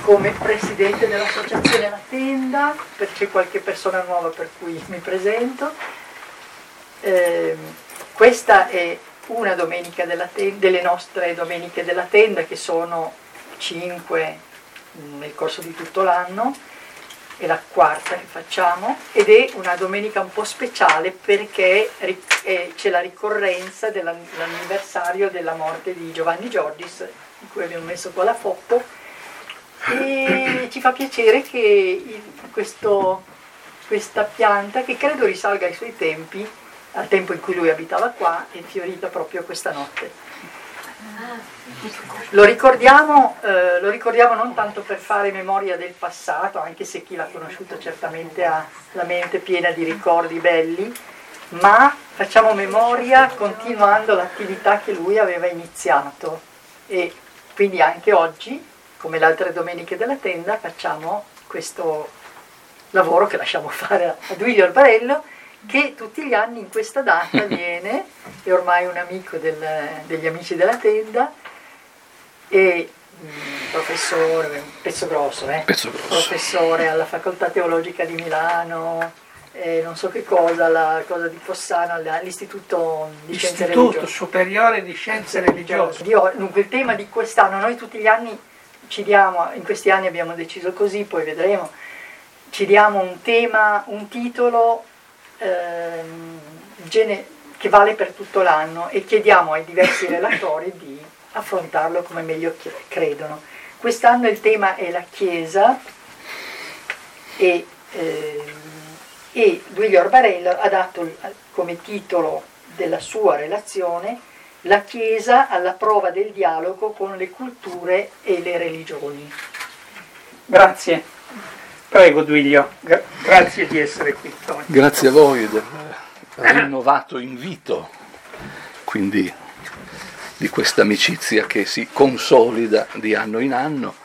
come presidente dell'associazione La Tenda, c'è qualche persona nuova per cui mi presento. Questa è una domenica delle nostre domeniche della Tenda, che sono 5 nel corso di tutto l'anno, è la quarta che facciamo, ed è una domenica un po' speciale perché c'è la ricorrenza dell'anniversario della morte di Giovanni Giorgis, di cui abbiamo messo qua la foto, e ci fa piacere che questa pianta, che credo risalga ai suoi tempi, al tempo in cui lui abitava qua, è fiorita proprio questa notte. Lo ricordiamo non tanto per fare memoria del passato, anche se chi l'ha conosciuto certamente ha la mente piena di ricordi belli, ma facciamo memoria continuando l'attività che lui aveva iniziato, e quindi anche oggi, come le altre domeniche della Tenda, facciamo questo lavoro che lasciamo fare a Duilio Albarello, che tutti gli anni in questa data viene, è ormai un amico degli amici della Tenda, e professore, pezzo grosso, professore alla Facoltà Teologica di Milano, non so che cosa, la cosa di Fossano, all'Istituto di Scienze Religiose. Istituto Superiore di Scienze Religiose. Dunque il tema di quest'anno, noi tutti gli anni ci diamo, in questi anni abbiamo deciso così, poi vedremo, ci diamo un tema, un titolo che vale per tutto l'anno, e chiediamo ai diversi relatori di affrontarlo come meglio credono. Quest'anno il tema è la Chiesa, e Duilio Albarello ha dato come titolo della sua relazione La Chiesa alla prova del dialogo con le culture e le religioni. Grazie. Prego Duilio, grazie di essere qui. Grazie a voi del rinnovato invito, quindi di questa amicizia che si consolida di anno in anno.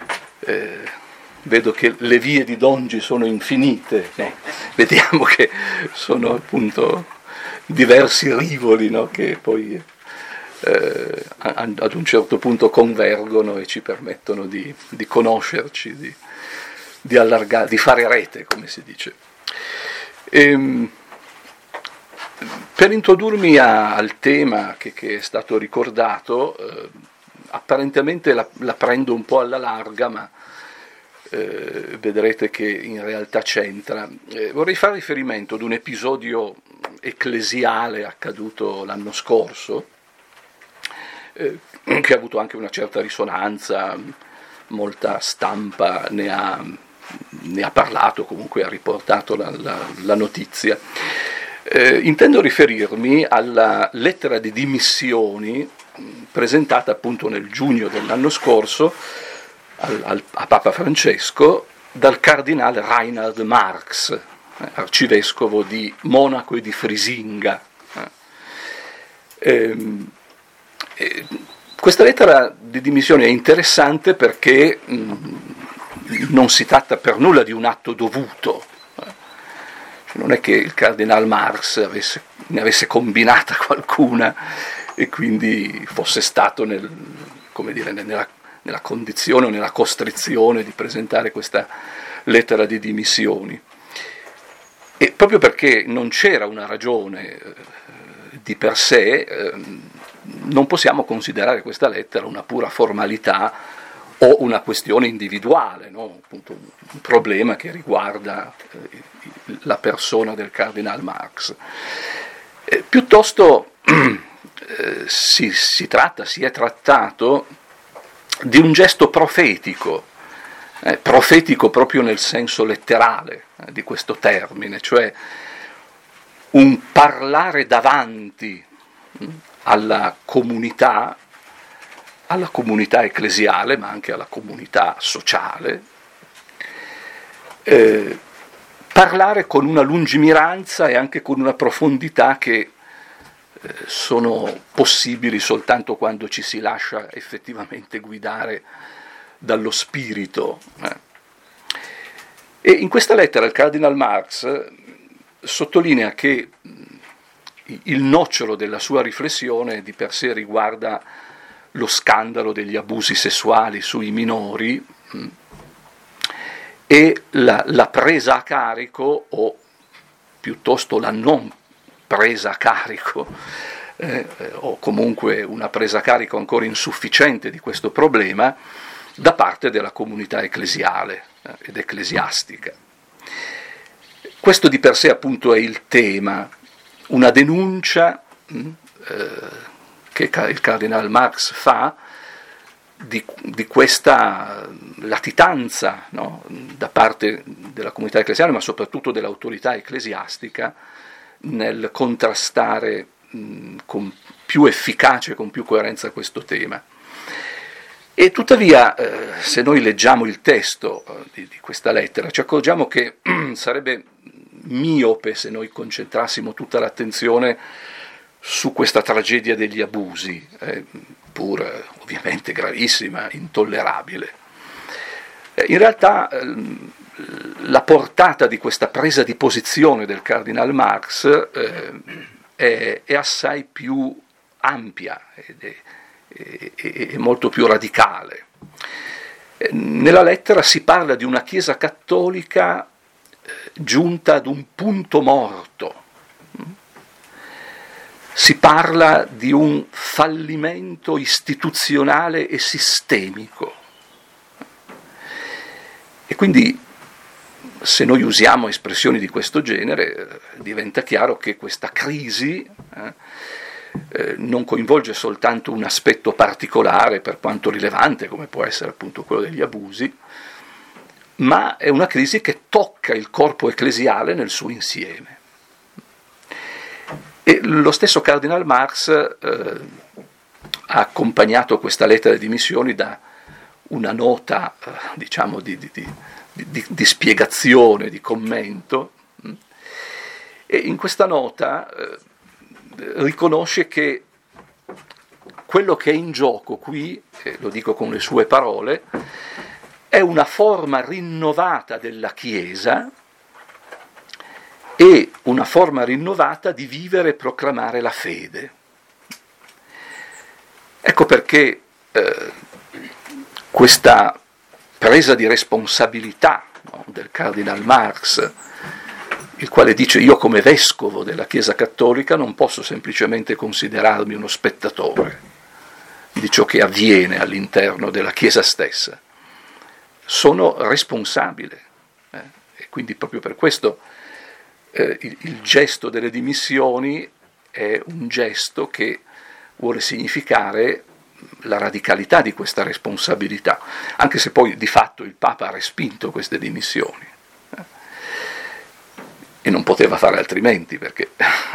Vedo che le vie di Dongi sono infinite, no? Vediamo che sono appunto diversi rivoli, no? Che poi ad un certo punto convergono e ci permettono di conoscerci, di allargare, di fare rete, come si dice. Per introdurmi al tema che è stato ricordato, apparentemente la prendo un po' alla larga, ma vedrete che in realtà c'entra. Vorrei fare riferimento ad un episodio ecclesiale accaduto l'anno scorso, che ha avuto anche una certa risonanza, molta stampa ne ha parlato, comunque ha riportato la notizia. Intendo riferirmi alla lettera di dimissioni presentata appunto nel giugno dell'anno scorso a Papa Francesco dal cardinale Reinhard Marx, arcivescovo di Monaco e di Frisinga. Questa lettera di dimissioni è interessante perché non si tratta per nulla di un atto dovuto. Non è che il cardinale Marx ne avesse combinata qualcuna e quindi fosse stato nella condizione o nella costrizione di presentare questa lettera di dimissioni. E proprio perché non c'era una ragione di per sé, non possiamo considerare questa lettera una pura formalità o una questione individuale, no? Appunto un problema che riguarda la persona del cardinal Marx. Piuttosto si è trattato di un gesto profetico proprio nel senso letterale di questo termine, cioè un parlare davanti alla comunità ecclesiale, ma anche alla comunità sociale, parlare con una lungimiranza e anche con una profondità che sono possibili soltanto quando ci si lascia effettivamente guidare dallo spirito. E in questa lettera il cardinal Marx sottolinea che il nocciolo della sua riflessione di per sé riguarda lo scandalo degli abusi sessuali sui minori, e la presa a carico, o piuttosto la non presa a carico, o comunque una presa a carico ancora insufficiente di questo problema da parte della comunità ecclesiale ed ecclesiastica. Questo di per sé appunto è il tema, una denuncia che il Cardinal Marx fa di questa latitanza, no? Da parte della comunità ecclesiale, ma soprattutto dell'autorità ecclesiastica, nel contrastare con più efficacia e con più coerenza questo tema. E tuttavia, se noi leggiamo il testo di questa lettera, ci accorgiamo che sarebbe miope se noi concentrassimo tutta l'attenzione su questa tragedia degli abusi, pur ovviamente gravissima, intollerabile. In realtà la portata di questa presa di posizione del Cardinal Marx è assai più ampia ed è molto più radicale. Nella lettera si parla di una Chiesa cattolica giunta ad un punto morto. Si parla di un fallimento istituzionale e sistemico. E quindi, se noi usiamo espressioni di questo genere, diventa chiaro che questa crisi non coinvolge soltanto un aspetto particolare, per quanto rilevante, come può essere appunto quello degli abusi, ma è una crisi che tocca il corpo ecclesiale nel suo insieme. E lo stesso Cardinal Marx ha accompagnato questa lettera di dimissioni da una nota, diciamo, di spiegazione, di commento, e in questa nota riconosce che quello che è in gioco qui, lo dico con le sue parole, è una forma rinnovata della Chiesa e una forma rinnovata di vivere e proclamare la fede. Ecco perché questa presa di responsabilità, no, del Cardinal Marx, il quale dice: io come vescovo della Chiesa cattolica non posso semplicemente considerarmi uno spettatore di ciò che avviene all'interno della Chiesa stessa, sono responsabile, e quindi proprio per questo il gesto delle dimissioni è un gesto che vuole significare la radicalità di questa responsabilità, anche se poi di fatto il Papa ha respinto queste dimissioni, e non poteva fare altrimenti, perché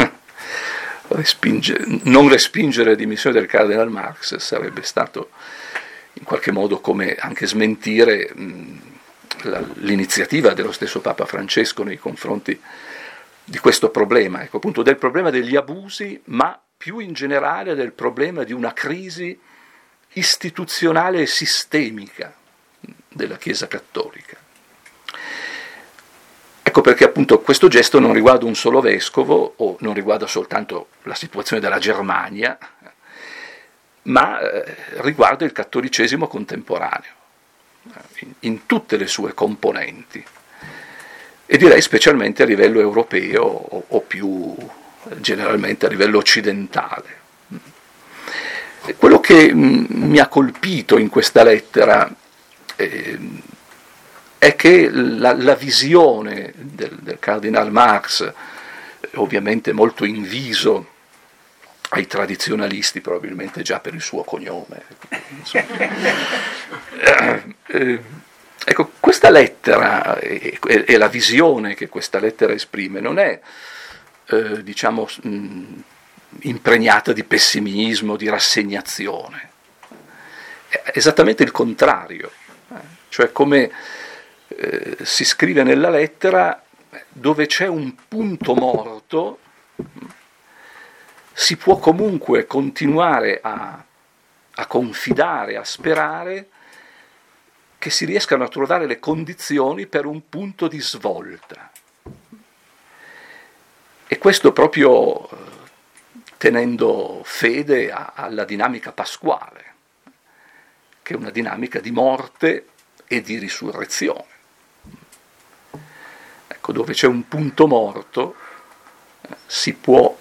non respingere le dimissioni del Cardinal Marx sarebbe stato in qualche modo come anche smentire l'iniziativa dello stesso Papa Francesco nei confronti di questo problema, ecco, appunto del problema degli abusi, ma più in generale del problema di una crisi istituzionale e sistemica della Chiesa cattolica. Ecco perché appunto questo gesto non riguarda un solo vescovo, o non riguarda soltanto la situazione della Germania, ma riguarda il cattolicesimo contemporaneo, in tutte le sue componenti, e direi specialmente a livello europeo o più generalmente a livello occidentale. Quello che mi ha colpito in questa lettera è che la visione del Cardinal Marx, ovviamente molto inviso ai tradizionalisti, probabilmente già per il suo cognome, ecco, questa lettera e la visione che questa lettera esprime non è, diciamo, impregnata di pessimismo, di rassegnazione. È esattamente il contrario, cioè come si scrive nella lettera, dove c'è un punto morto si può comunque continuare a confidare, a sperare che si riescano a trovare le condizioni per un punto di svolta. E questo proprio tenendo fede alla dinamica pasquale, che è una dinamica di morte e di risurrezione. Ecco, dove c'è un punto morto si può,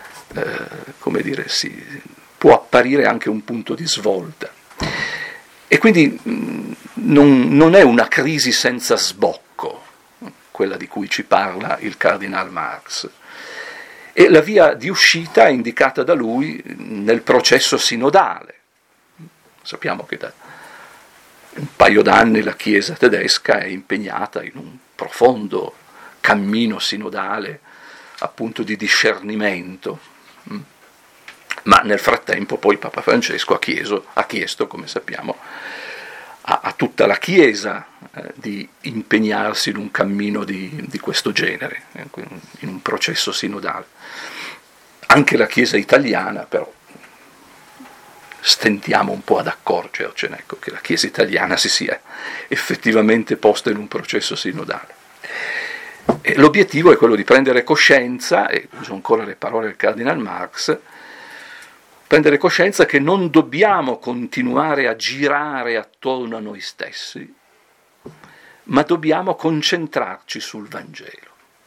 può apparire anche un punto di svolta. E quindi non è una crisi senza sbocco, quella di cui ci parla il Cardinal Marx. E la via di uscita è indicata da lui nel processo sinodale. Sappiamo che da un paio d'anni la Chiesa tedesca è impegnata in un profondo cammino sinodale, appunto di discernimento. Ma nel frattempo poi Papa Francesco ha chiesto, come sappiamo, a tutta la Chiesa di impegnarsi in un cammino di questo genere, in un processo sinodale. Anche la Chiesa italiana, però, stentiamo un po' ad accorgercene, ecco, che la Chiesa italiana si sia effettivamente posta in un processo sinodale. E l'obiettivo è quello di prendere coscienza, e uso ancora le parole del Cardinal Marx, prendere coscienza che non dobbiamo continuare a girare attorno a noi stessi, ma dobbiamo concentrarci sul Vangelo.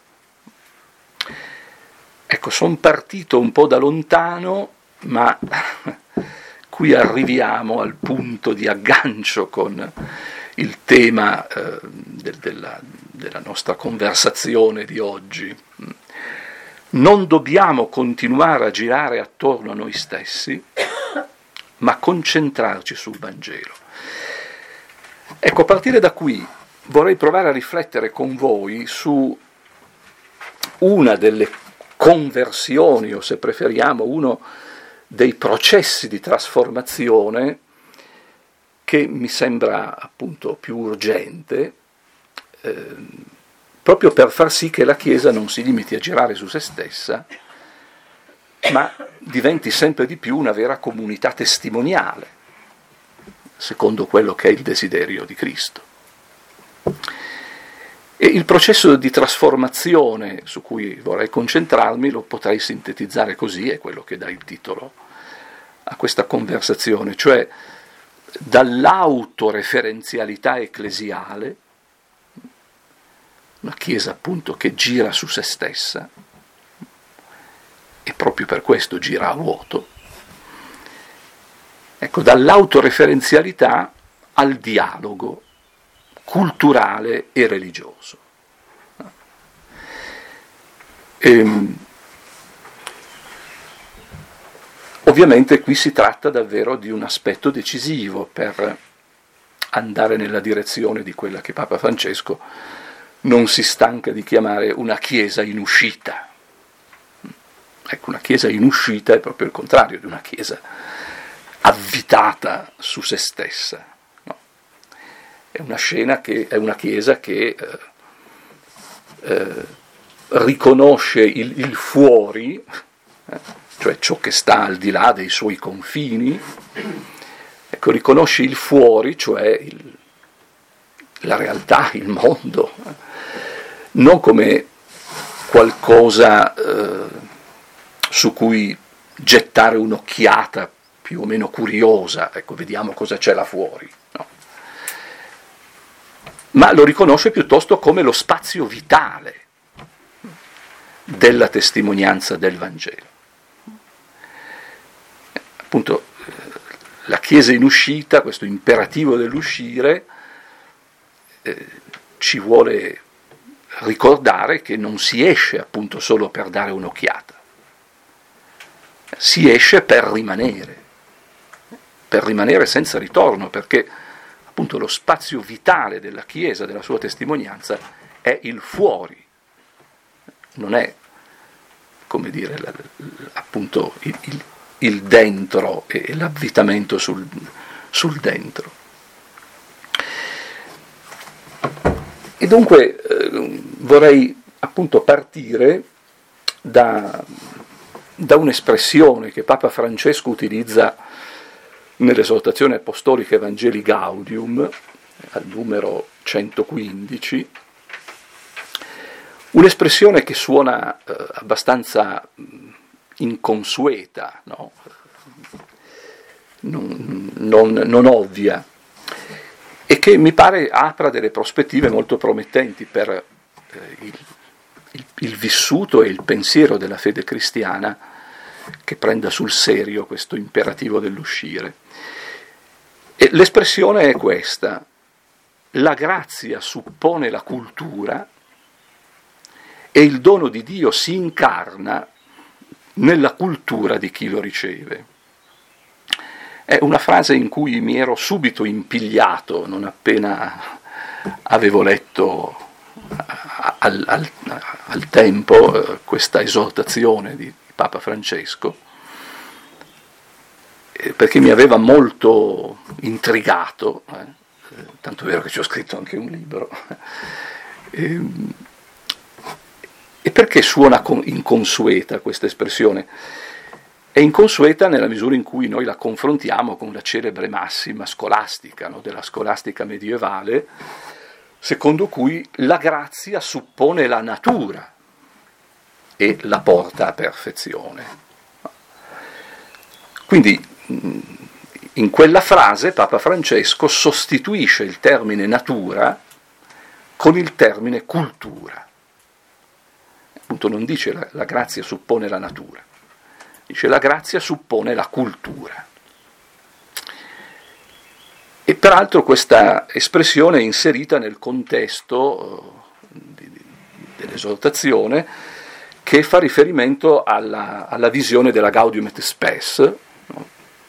Ecco, sono partito un po' da lontano, ma qui arriviamo al punto di aggancio con il tema della nostra conversazione di oggi. Non dobbiamo continuare a girare attorno a noi stessi, ma concentrarci sul Vangelo. Ecco, a partire da qui vorrei provare a riflettere con voi su una delle conversioni, o se preferiamo uno dei processi di trasformazione che mi sembra appunto più urgente, proprio per far sì che la Chiesa non si limiti a girare su se stessa, ma diventi sempre di più una vera comunità testimoniale, secondo quello che è il desiderio di Cristo. E il processo di trasformazione su cui vorrei concentrarmi lo potrei sintetizzare così, è quello che dà il titolo a questa conversazione, cioè dall'autoreferenzialità ecclesiale, una Chiesa appunto che gira su se stessa, e proprio per questo gira a vuoto, ecco, dall'autoreferenzialità al dialogo culturale e religioso. Ovviamente qui si tratta davvero di un aspetto decisivo per andare nella direzione di quella che Papa Francesco non si stanca di chiamare una Chiesa in uscita. Ecco, una Chiesa in uscita è proprio il contrario di una Chiesa avvitata su se stessa. No? È una Chiesa che riconosce il fuori, cioè ciò che sta al di là dei suoi confini, ecco, riconosce il fuori, cioè la realtà, il mondo, non come qualcosa su cui gettare un'occhiata più o meno curiosa, ecco, vediamo cosa c'è là fuori, no? Ma lo riconosce piuttosto come lo spazio vitale della testimonianza del Vangelo. Appunto, la Chiesa in uscita, questo imperativo dell'uscire, ci vuole ricordare che non si esce appunto solo per dare un'occhiata, si esce per rimanere senza ritorno, perché appunto lo spazio vitale della Chiesa, della sua testimonianza, è il fuori, non è, come dire, appunto il dentro e l'avvitamento sul dentro. E dunque vorrei appunto partire da un'espressione che Papa Francesco utilizza nell'esortazione apostolica Evangelii Gaudium, al numero 115, un'espressione che suona abbastanza inconsueta, no? non ovvia, e che mi pare apra delle prospettive molto promettenti per il vissuto e il pensiero della fede cristiana che prenda sul serio questo imperativo dell'uscire. E l'espressione è questa: la grazia suppone la cultura e il dono di Dio si incarna nella cultura di chi lo riceve. È una frase in cui mi ero subito impigliato non appena avevo letto al tempo questa esortazione di Papa Francesco, perché mi aveva molto intrigato, tanto è vero che ci ho scritto anche un libro, e perché suona inconsueta questa espressione? È inconsueta nella misura in cui noi la confrontiamo con la celebre massima scolastica, no, della scolastica medievale, secondo cui la grazia suppone la natura e la porta a perfezione. Quindi in quella frase Papa Francesco sostituisce il termine natura con il termine cultura. Appunto non dice la grazia suppone la natura, dice la grazia suppone la cultura. E peraltro questa espressione è inserita nel contesto dell'esortazione, che fa riferimento alla visione della Gaudium et Spes, no?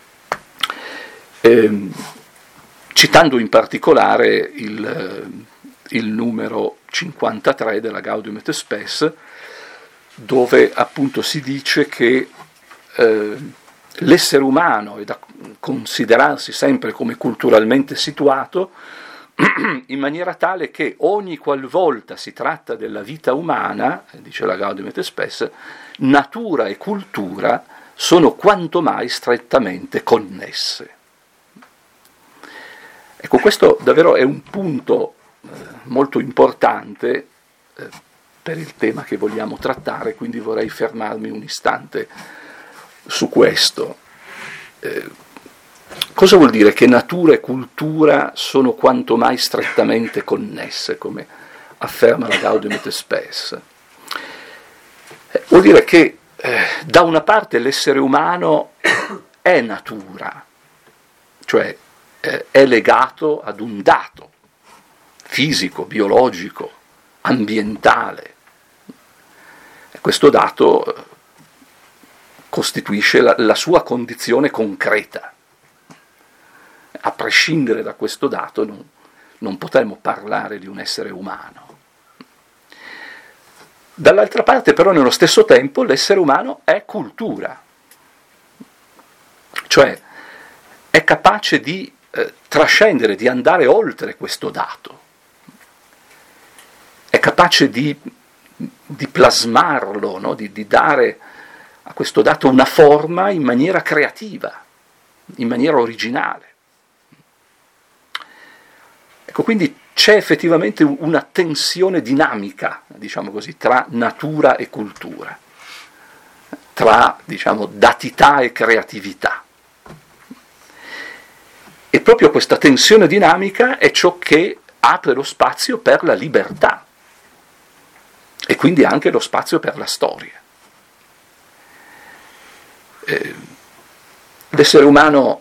Citando in particolare il numero 53 della Gaudium et Spes, dove appunto si dice che l'essere umano è da considerarsi sempre come culturalmente situato, in maniera tale che ogni qualvolta si tratta della vita umana, dice la Gaudium et Spes, natura e cultura sono quanto mai strettamente connesse. Ecco, questo davvero è un punto molto importante per il tema che vogliamo trattare, quindi vorrei fermarmi un istante su questo. Cosa vuol dire che natura e cultura sono quanto mai strettamente connesse, come afferma la Gaudium et Spes? Vuol dire che da una parte l'essere umano è natura, cioè è legato ad un dato fisico, biologico, ambientale. E questo dato costituisce la sua condizione concreta. A prescindere da questo dato non potremmo parlare di un essere umano. Dall'altra parte però nello stesso tempo l'essere umano è cultura, cioè è capace di trascendere, di andare oltre questo dato, è capace di plasmarlo, no? di dare a questo dato una forma in maniera creativa, in maniera originale. Ecco, quindi c'è effettivamente una tensione dinamica, diciamo così, tra natura e cultura, tra, diciamo, datità e creatività. E proprio questa tensione dinamica è ciò che apre lo spazio per la libertà e quindi anche lo spazio per la storia. L'essere umano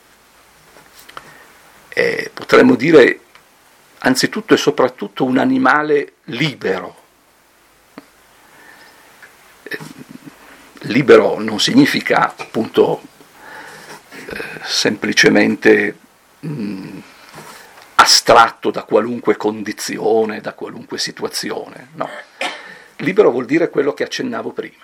è, potremmo dire, anzitutto e soprattutto un animale libero. Libero non significa appunto semplicemente astratto da qualunque condizione, da qualunque situazione, no. Libero vuol dire quello che accennavo prima.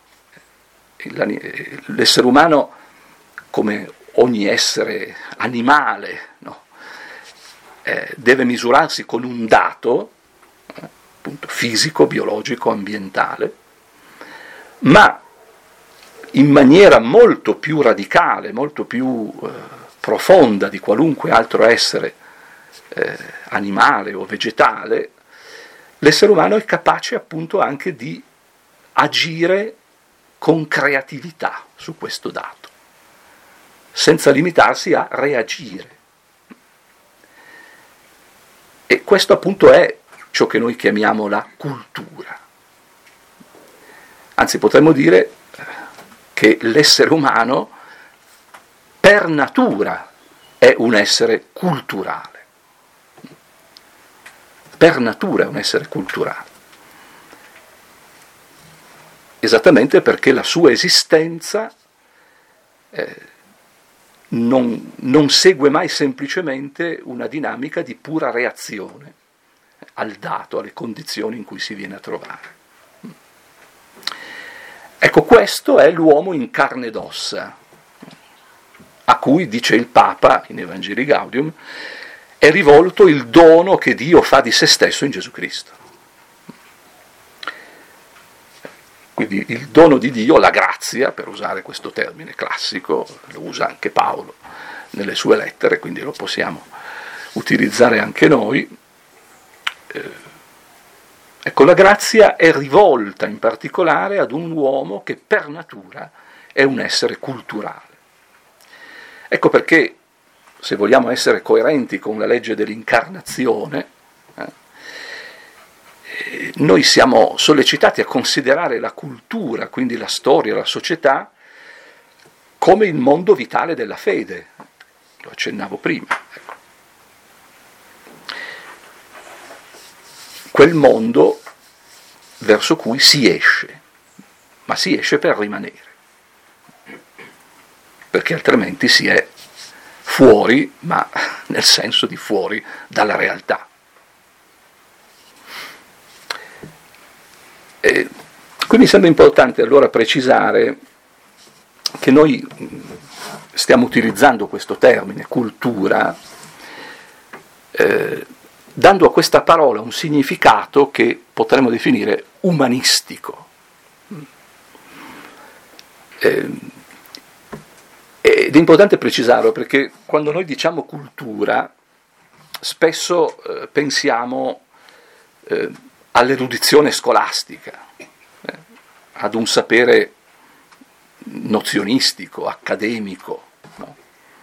L'essere umano, come ogni essere animale, no, deve misurarsi con un dato, appunto, fisico, biologico, ambientale, ma in maniera molto più radicale, molto più profonda di qualunque altro essere animale o vegetale, l'essere umano è capace appunto anche di agire con creatività su questo dato, senza limitarsi a reagire. E questo appunto è ciò che noi chiamiamo la cultura. Anzi, potremmo dire che l'essere umano per natura è un essere culturale. Per natura è un essere culturale. Esattamente perché la sua esistenza non segue mai semplicemente una dinamica di pura reazione al dato, alle condizioni in cui si viene a trovare. Ecco, questo è l'uomo in carne ed ossa, a cui, dice il Papa in Evangelii Gaudium, è rivolto il dono che Dio fa di se stesso in Gesù Cristo. Quindi il dono di Dio, la grazia, per usare questo termine classico, lo usa anche Paolo nelle sue lettere, quindi lo possiamo utilizzare anche noi. Ecco, la grazia è rivolta in particolare ad un uomo che per natura è un essere culturale. Ecco perché, se vogliamo essere coerenti con la legge dell'incarnazione, noi siamo sollecitati a considerare la cultura, quindi la storia, la società, come il mondo vitale della fede. Lo accennavo prima. Ecco. Quel mondo verso cui si esce, ma si esce per rimanere, perché altrimenti si è fuori, ma nel senso di fuori dalla realtà. Qui mi sembra importante allora precisare che noi stiamo utilizzando questo termine, cultura, dando a questa parola un significato che potremmo definire umanistico. Ed è importante precisarlo perché quando noi diciamo cultura spesso pensiamo all'erudizione scolastica, ad un sapere nozionistico, accademico, no?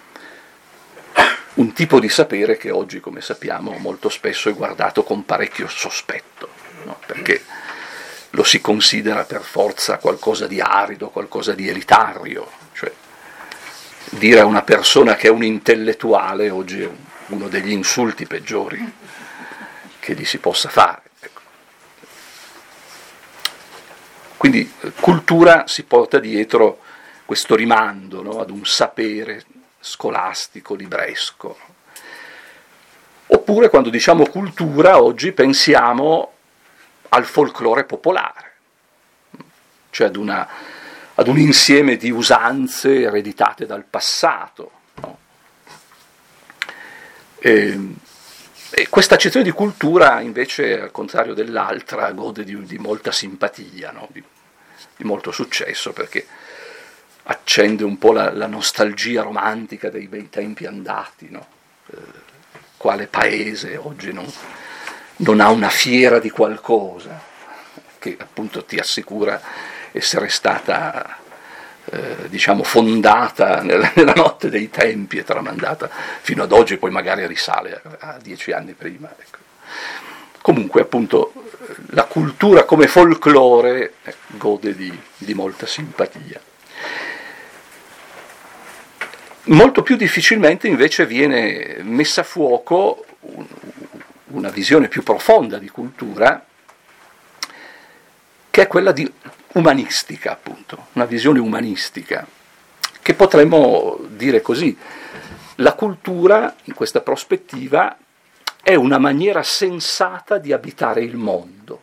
Un tipo di sapere che oggi, come sappiamo, molto spesso è guardato con parecchio sospetto, no? Perché lo si considera per forza qualcosa di arido, qualcosa di elitario, cioè dire a una persona che è un intellettuale oggi è uno degli insulti peggiori che gli si possa fare. Quindi cultura si porta dietro questo rimando, no? Ad un sapere scolastico, libresco. Oppure quando diciamo cultura oggi pensiamo al folklore popolare, cioè ad un insieme di usanze ereditate dal passato. No? E questa accezione di cultura invece, al contrario dell'altra, gode di molta simpatia, no? di molto successo, perché accende un po' la nostalgia romantica dei bei tempi andati, no? Quale paese oggi non ha una fiera di qualcosa che appunto ti assicura essere stata fondata nella notte dei tempi e tramandata fino ad oggi, poi magari risale a 10 anni prima. Ecco. Comunque appunto la cultura come folklore gode di molta simpatia. Molto più difficilmente invece viene messa a fuoco una visione più profonda di cultura, che è quella umanistica, appunto, una visione umanistica, che potremmo dire così: la cultura, in questa prospettiva, è una maniera sensata di abitare il mondo.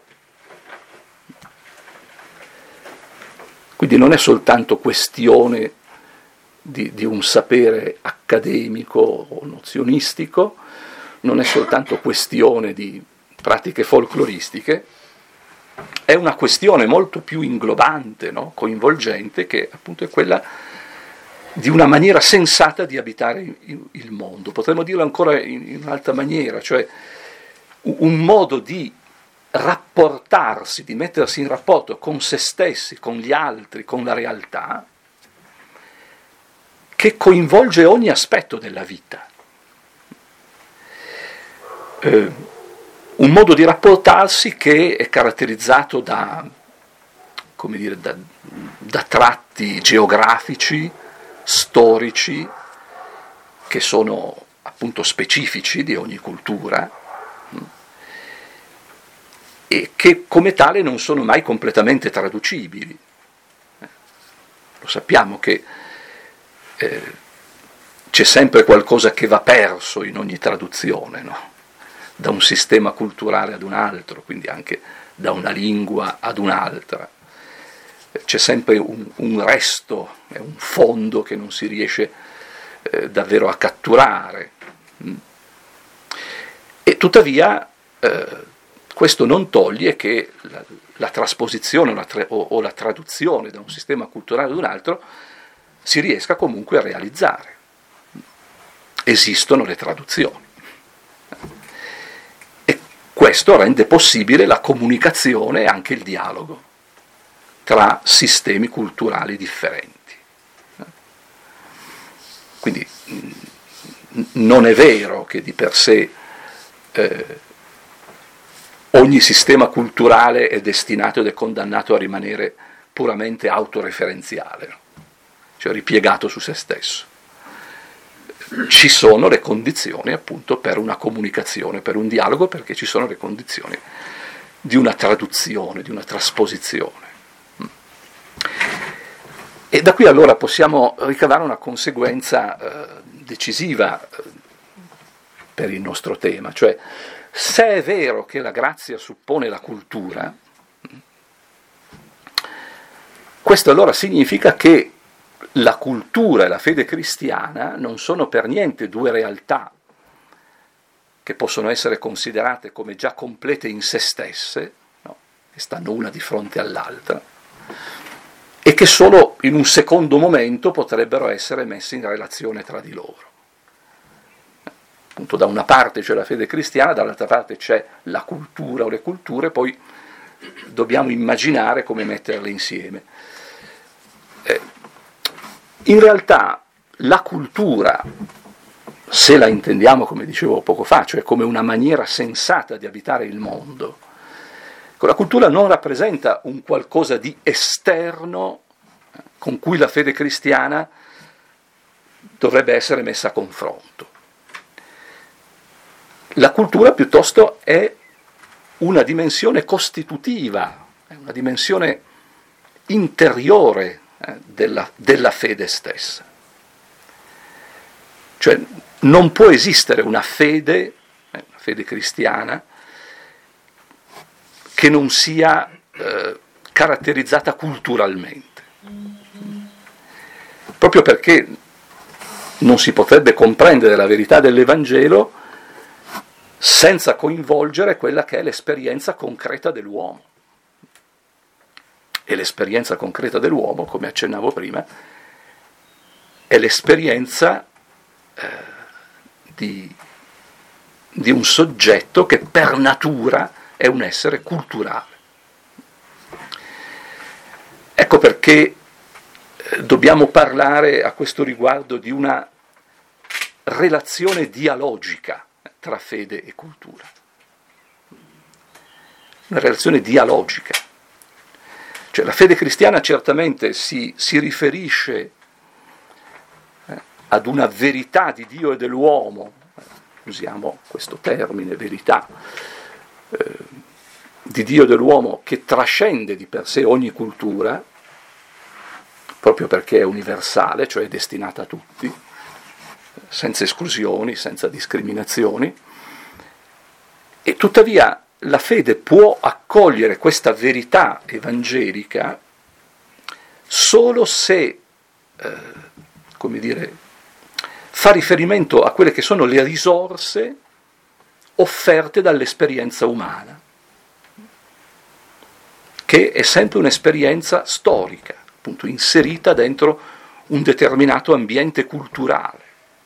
Quindi non è soltanto questione di un sapere accademico o nozionistico, non è soltanto questione di pratiche folcloristiche, è una questione molto più inglobante, no? Coinvolgente, che appunto è quella di una maniera sensata di abitare il mondo. Potremmo dirlo ancora in un'altra maniera, cioè un modo di rapportarsi, di mettersi in rapporto con se stessi, con gli altri, con la realtà, che coinvolge ogni aspetto della vita. un modo di rapportarsi che è caratterizzato da, come dire, da tratti geografici, storici, che sono appunto specifici di ogni cultura e che come tale non sono mai completamente traducibili. Lo sappiamo che c'è sempre qualcosa che va perso in ogni traduzione, no? Da un sistema culturale ad un altro, quindi anche da una lingua ad un'altra. C'è sempre un resto, un fondo che non si riesce davvero a catturare. E tuttavia questo non toglie che la trasposizione o la traduzione da un sistema culturale ad un altro si riesca comunque a realizzare. Esistono le traduzioni. E questo rende possibile la comunicazione e anche il dialogo tra sistemi culturali differenti. Quindi non è vero che di per sé ogni sistema culturale è destinato ed è condannato a rimanere puramente autoreferenziale, no? Cioè ripiegato su se stesso. Ci sono le condizioni appunto per una comunicazione, per un dialogo, perché ci sono le condizioni di una traduzione, di una trasposizione. E da qui allora possiamo ricavare una conseguenza decisiva per il nostro tema, cioè se è vero che la grazia suppone la cultura, questo allora significa che la cultura e la fede cristiana non sono per niente due realtà che possono essere considerate come già complete in se stesse, no? Che stanno una di fronte all'altra, e che solo in un secondo momento potrebbero essere messe in relazione tra di loro. Appunto, da una parte c'è la fede cristiana, dall'altra parte c'è la cultura o le culture, poi dobbiamo immaginare come metterle insieme. In realtà la cultura, se la intendiamo come dicevo poco fa, cioè come una maniera sensata di abitare il mondo, la cultura non rappresenta un qualcosa di esterno con cui la fede cristiana dovrebbe essere messa a confronto. La cultura piuttosto è una dimensione costitutiva, è una dimensione interiore della fede stessa. Cioè non può esistere una fede cristiana, che non sia caratterizzata culturalmente. Proprio perché non si potrebbe comprendere la verità dell'Evangelo senza coinvolgere quella che è l'esperienza concreta dell'uomo. E l'esperienza concreta dell'uomo, come accennavo prima, è l'esperienza di un soggetto che per natura è un essere culturale. Ecco perché dobbiamo parlare a questo riguardo di una relazione dialogica tra fede e cultura. Una relazione dialogica. Cioè la fede cristiana certamente si riferisce ad una verità di Dio e dell'uomo, usiamo questo termine, verità, di Dio e dell'uomo, che trascende di per sé ogni cultura, proprio perché è universale, cioè è destinata a tutti, senza esclusioni, senza discriminazioni, e tuttavia la fede può accogliere questa verità evangelica solo se, fa riferimento a quelle che sono le risorse offerte dall'esperienza umana, che è sempre un'esperienza storica, appunto inserita dentro un determinato ambiente culturale.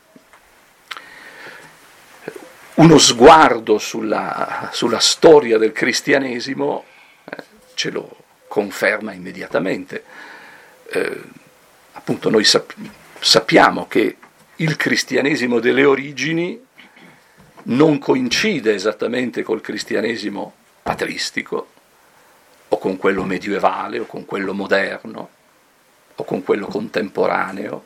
Uno sguardo sulla storia del cristianesimo ce lo conferma immediatamente. Appunto noi sappiamo che il cristianesimo delle origini non coincide esattamente col cristianesimo patristico, o con quello medievale, o con quello moderno, o con quello contemporaneo,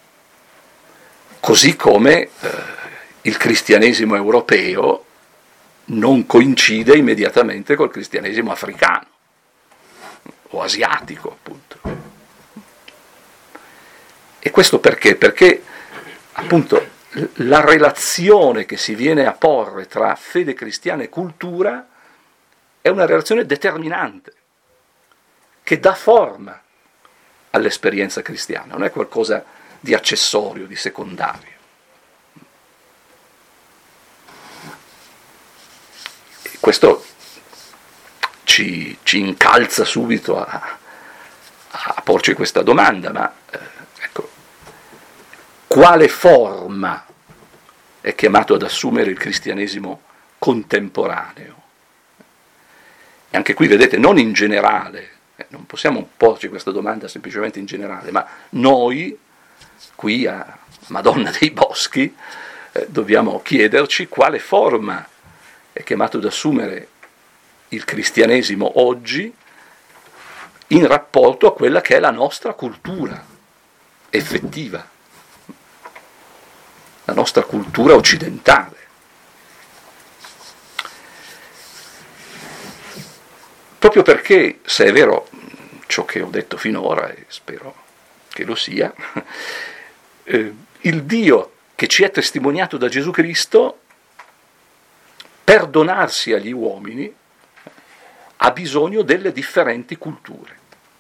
così come il cristianesimo europeo non coincide immediatamente col cristianesimo africano o asiatico, appunto. E questo perché? Perché appunto la relazione che si viene a porre tra fede cristiana e cultura è una relazione determinante, che dà forma all'esperienza cristiana, non è qualcosa di accessorio, di secondario. E questo ci incalza subito a porci questa domanda, ma ecco, quale forma è chiamato ad assumere il cristianesimo contemporaneo? E anche qui, vedete, non in generale, non possiamo porci questa domanda semplicemente in generale, ma noi, qui a Madonna dei Boschi, dobbiamo chiederci quale forma è chiamato ad assumere il cristianesimo oggi in rapporto a quella che è la nostra cultura effettiva, la nostra cultura occidentale. Proprio perché, se è vero ciò che ho detto finora, e spero che lo sia, il Dio che ci è testimoniato da Gesù Cristo, per donarsi agli uomini, ha bisogno delle differenti culture.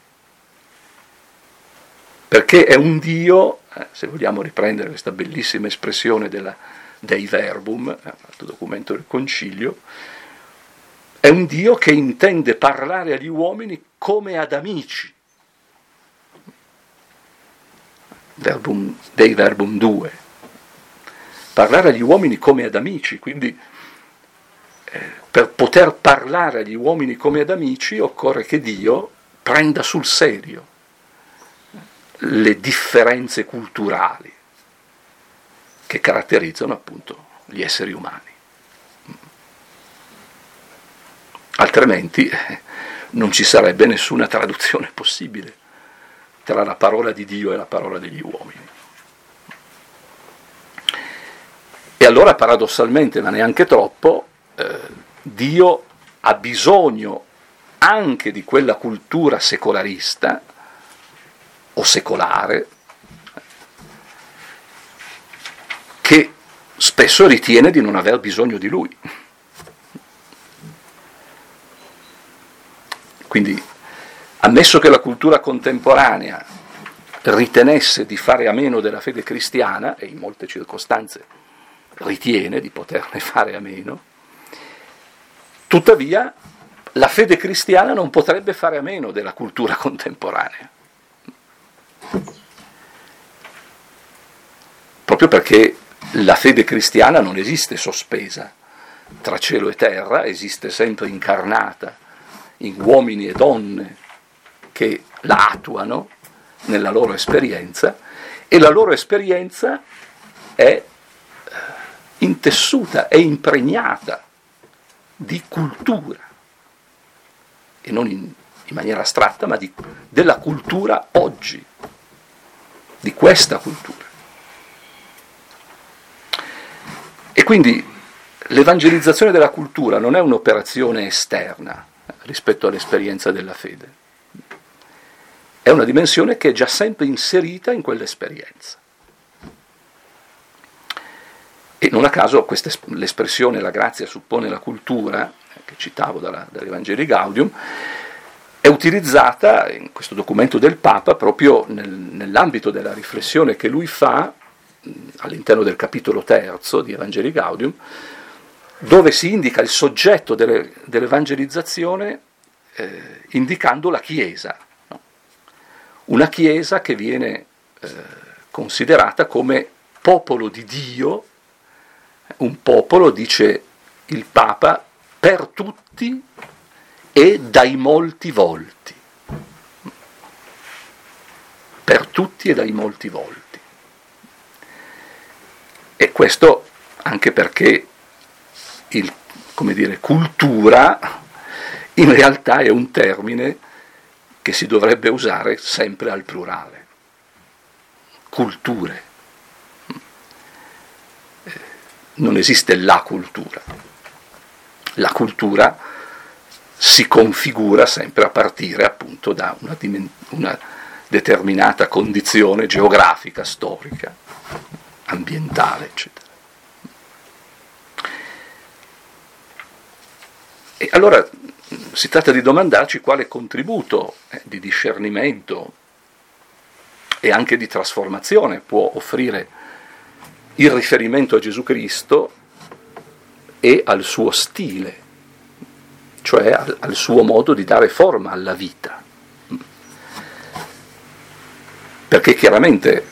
Perché è un Dio, se vogliamo riprendere questa bellissima espressione Dei Verbum, altro documento del Concilio, è un Dio che intende parlare agli uomini come ad amici. Dei Verbum 2. Parlare agli uomini come ad amici, quindi per poter parlare agli uomini come ad amici occorre che Dio prenda sul serio le differenze culturali che caratterizzano appunto gli esseri umani. Altrimenti non ci sarebbe nessuna traduzione possibile tra la parola di Dio e la parola degli uomini. E allora, paradossalmente, ma neanche troppo, Dio ha bisogno anche di quella cultura secolarista o secolare che spesso ritiene di non aver bisogno di lui. Quindi, ammesso che la cultura contemporanea ritenesse di fare a meno della fede cristiana, e in molte circostanze ritiene di poterne fare a meno, tuttavia la fede cristiana non potrebbe fare a meno della cultura contemporanea. Proprio perché la fede cristiana non esiste sospesa tra cielo e terra, esiste sempre incarnata in uomini e donne che la attuano nella loro esperienza, e la loro esperienza è intessuta, è impregnata di cultura, e non in maniera astratta, ma della cultura oggi, di questa cultura. E quindi l'evangelizzazione della cultura non è un'operazione esterna rispetto all'esperienza della fede, è una dimensione che è già sempre inserita in quell'esperienza. E non a caso l'espressione la grazia suppone la cultura, che citavo dall'Evangelii Gaudium, è utilizzata in questo documento del Papa proprio nell'ambito della riflessione che lui fa all'interno del capitolo 3 di Evangelii Gaudium, dove si indica il soggetto dell'evangelizzazione indicando la Chiesa, no? Una Chiesa che viene considerata come popolo di Dio, un popolo, dice il Papa, per tutti e dai molti volti. Per tutti e dai molti volti. E questo anche perché come dire, cultura in realtà è un termine che si dovrebbe usare sempre al plurale. Culture. Non esiste la cultura. La cultura si configura sempre a partire appunto da una determinata condizione geografica, storica, ambientale, eccetera. E allora si tratta di domandarci quale contributo di discernimento e anche di trasformazione può offrire il riferimento a Gesù Cristo e al suo stile, cioè al suo modo di dare forma alla vita. Perché chiaramente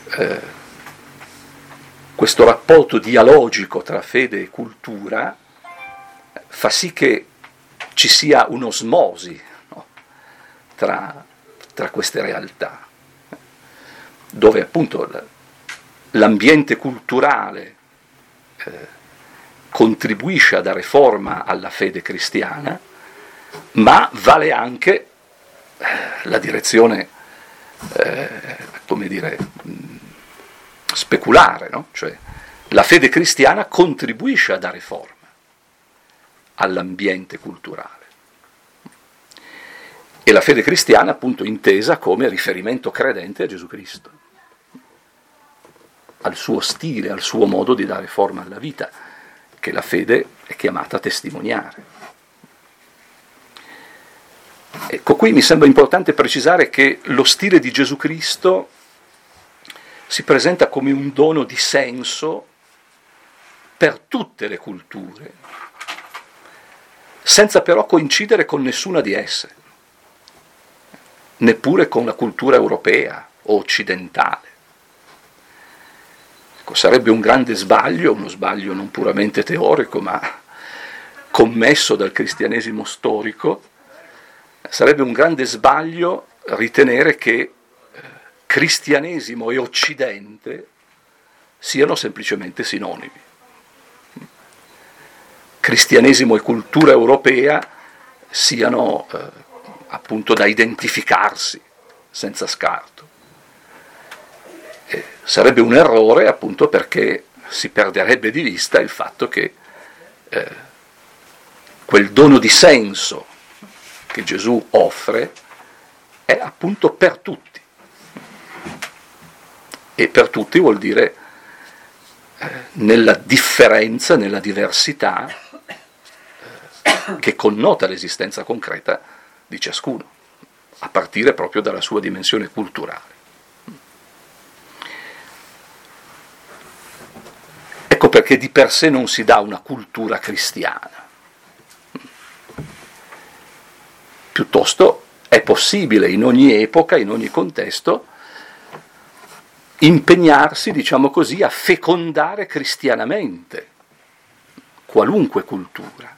questo rapporto dialogico tra fede e cultura fa sì che ci sia un'osmosi, no? tra queste realtà, dove appunto l'ambiente culturale contribuisce a dare forma alla fede cristiana, ma vale anche la direzione, come dire, speculare, no? Cioè la fede cristiana contribuisce a dare forma all'ambiente culturale. E la fede cristiana appunto intesa come riferimento credente a Gesù Cristo, al suo stile, al suo modo di dare forma alla vita, che la fede è chiamata a testimoniare. Ecco, qui mi sembra importante precisare che lo stile di Gesù Cristo si presenta come un dono di senso per tutte le culture, senza però coincidere con nessuna di esse, neppure con la cultura europea o occidentale. Ecco, sarebbe un grande sbaglio, uno sbaglio non puramente teorico, ma commesso dal cristianesimo storico, sarebbe un grande sbaglio ritenere che cristianesimo e occidente siano semplicemente sinonimi. Cristianesimo e cultura europea siano appunto da identificarsi senza scarto. Sarebbe un errore appunto perché si perderebbe di vista il fatto che quel dono di senso che Gesù offre è appunto per tutti. E per tutti vuol dire nella differenza, nella diversità che connota l'esistenza concreta di ciascuno, a partire proprio dalla sua dimensione culturale. Ecco perché di per sé non si dà una cultura cristiana. Piuttosto è possibile in ogni epoca, in ogni contesto, impegnarsi, diciamo così, a fecondare cristianamente qualunque cultura.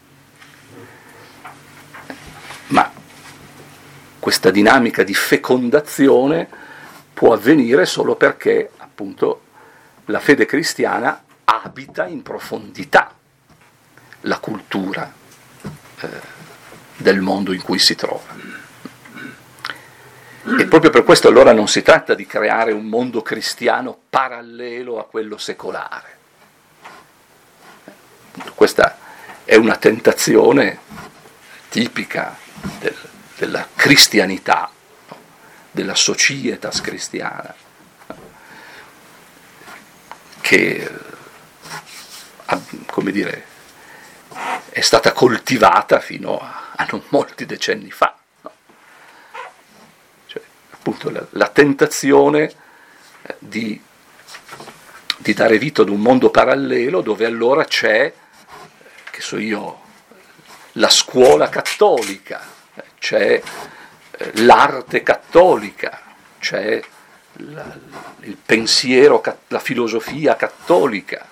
Ma questa dinamica di fecondazione può avvenire solo perché, appunto, la fede cristiana abita in profondità la cultura del mondo in cui si trova. E proprio per questo allora non si tratta di creare un mondo cristiano parallelo a quello secolare. Questa è una tentazione tipica della cristianità, no? Della societas cristiana, che, come dire, è stata coltivata fino a non molti decenni fa. Appunto la tentazione di dare vita ad un mondo parallelo dove allora c'è, che so io, la scuola cattolica, c'è l'arte cattolica, c'è il pensiero, la filosofia cattolica,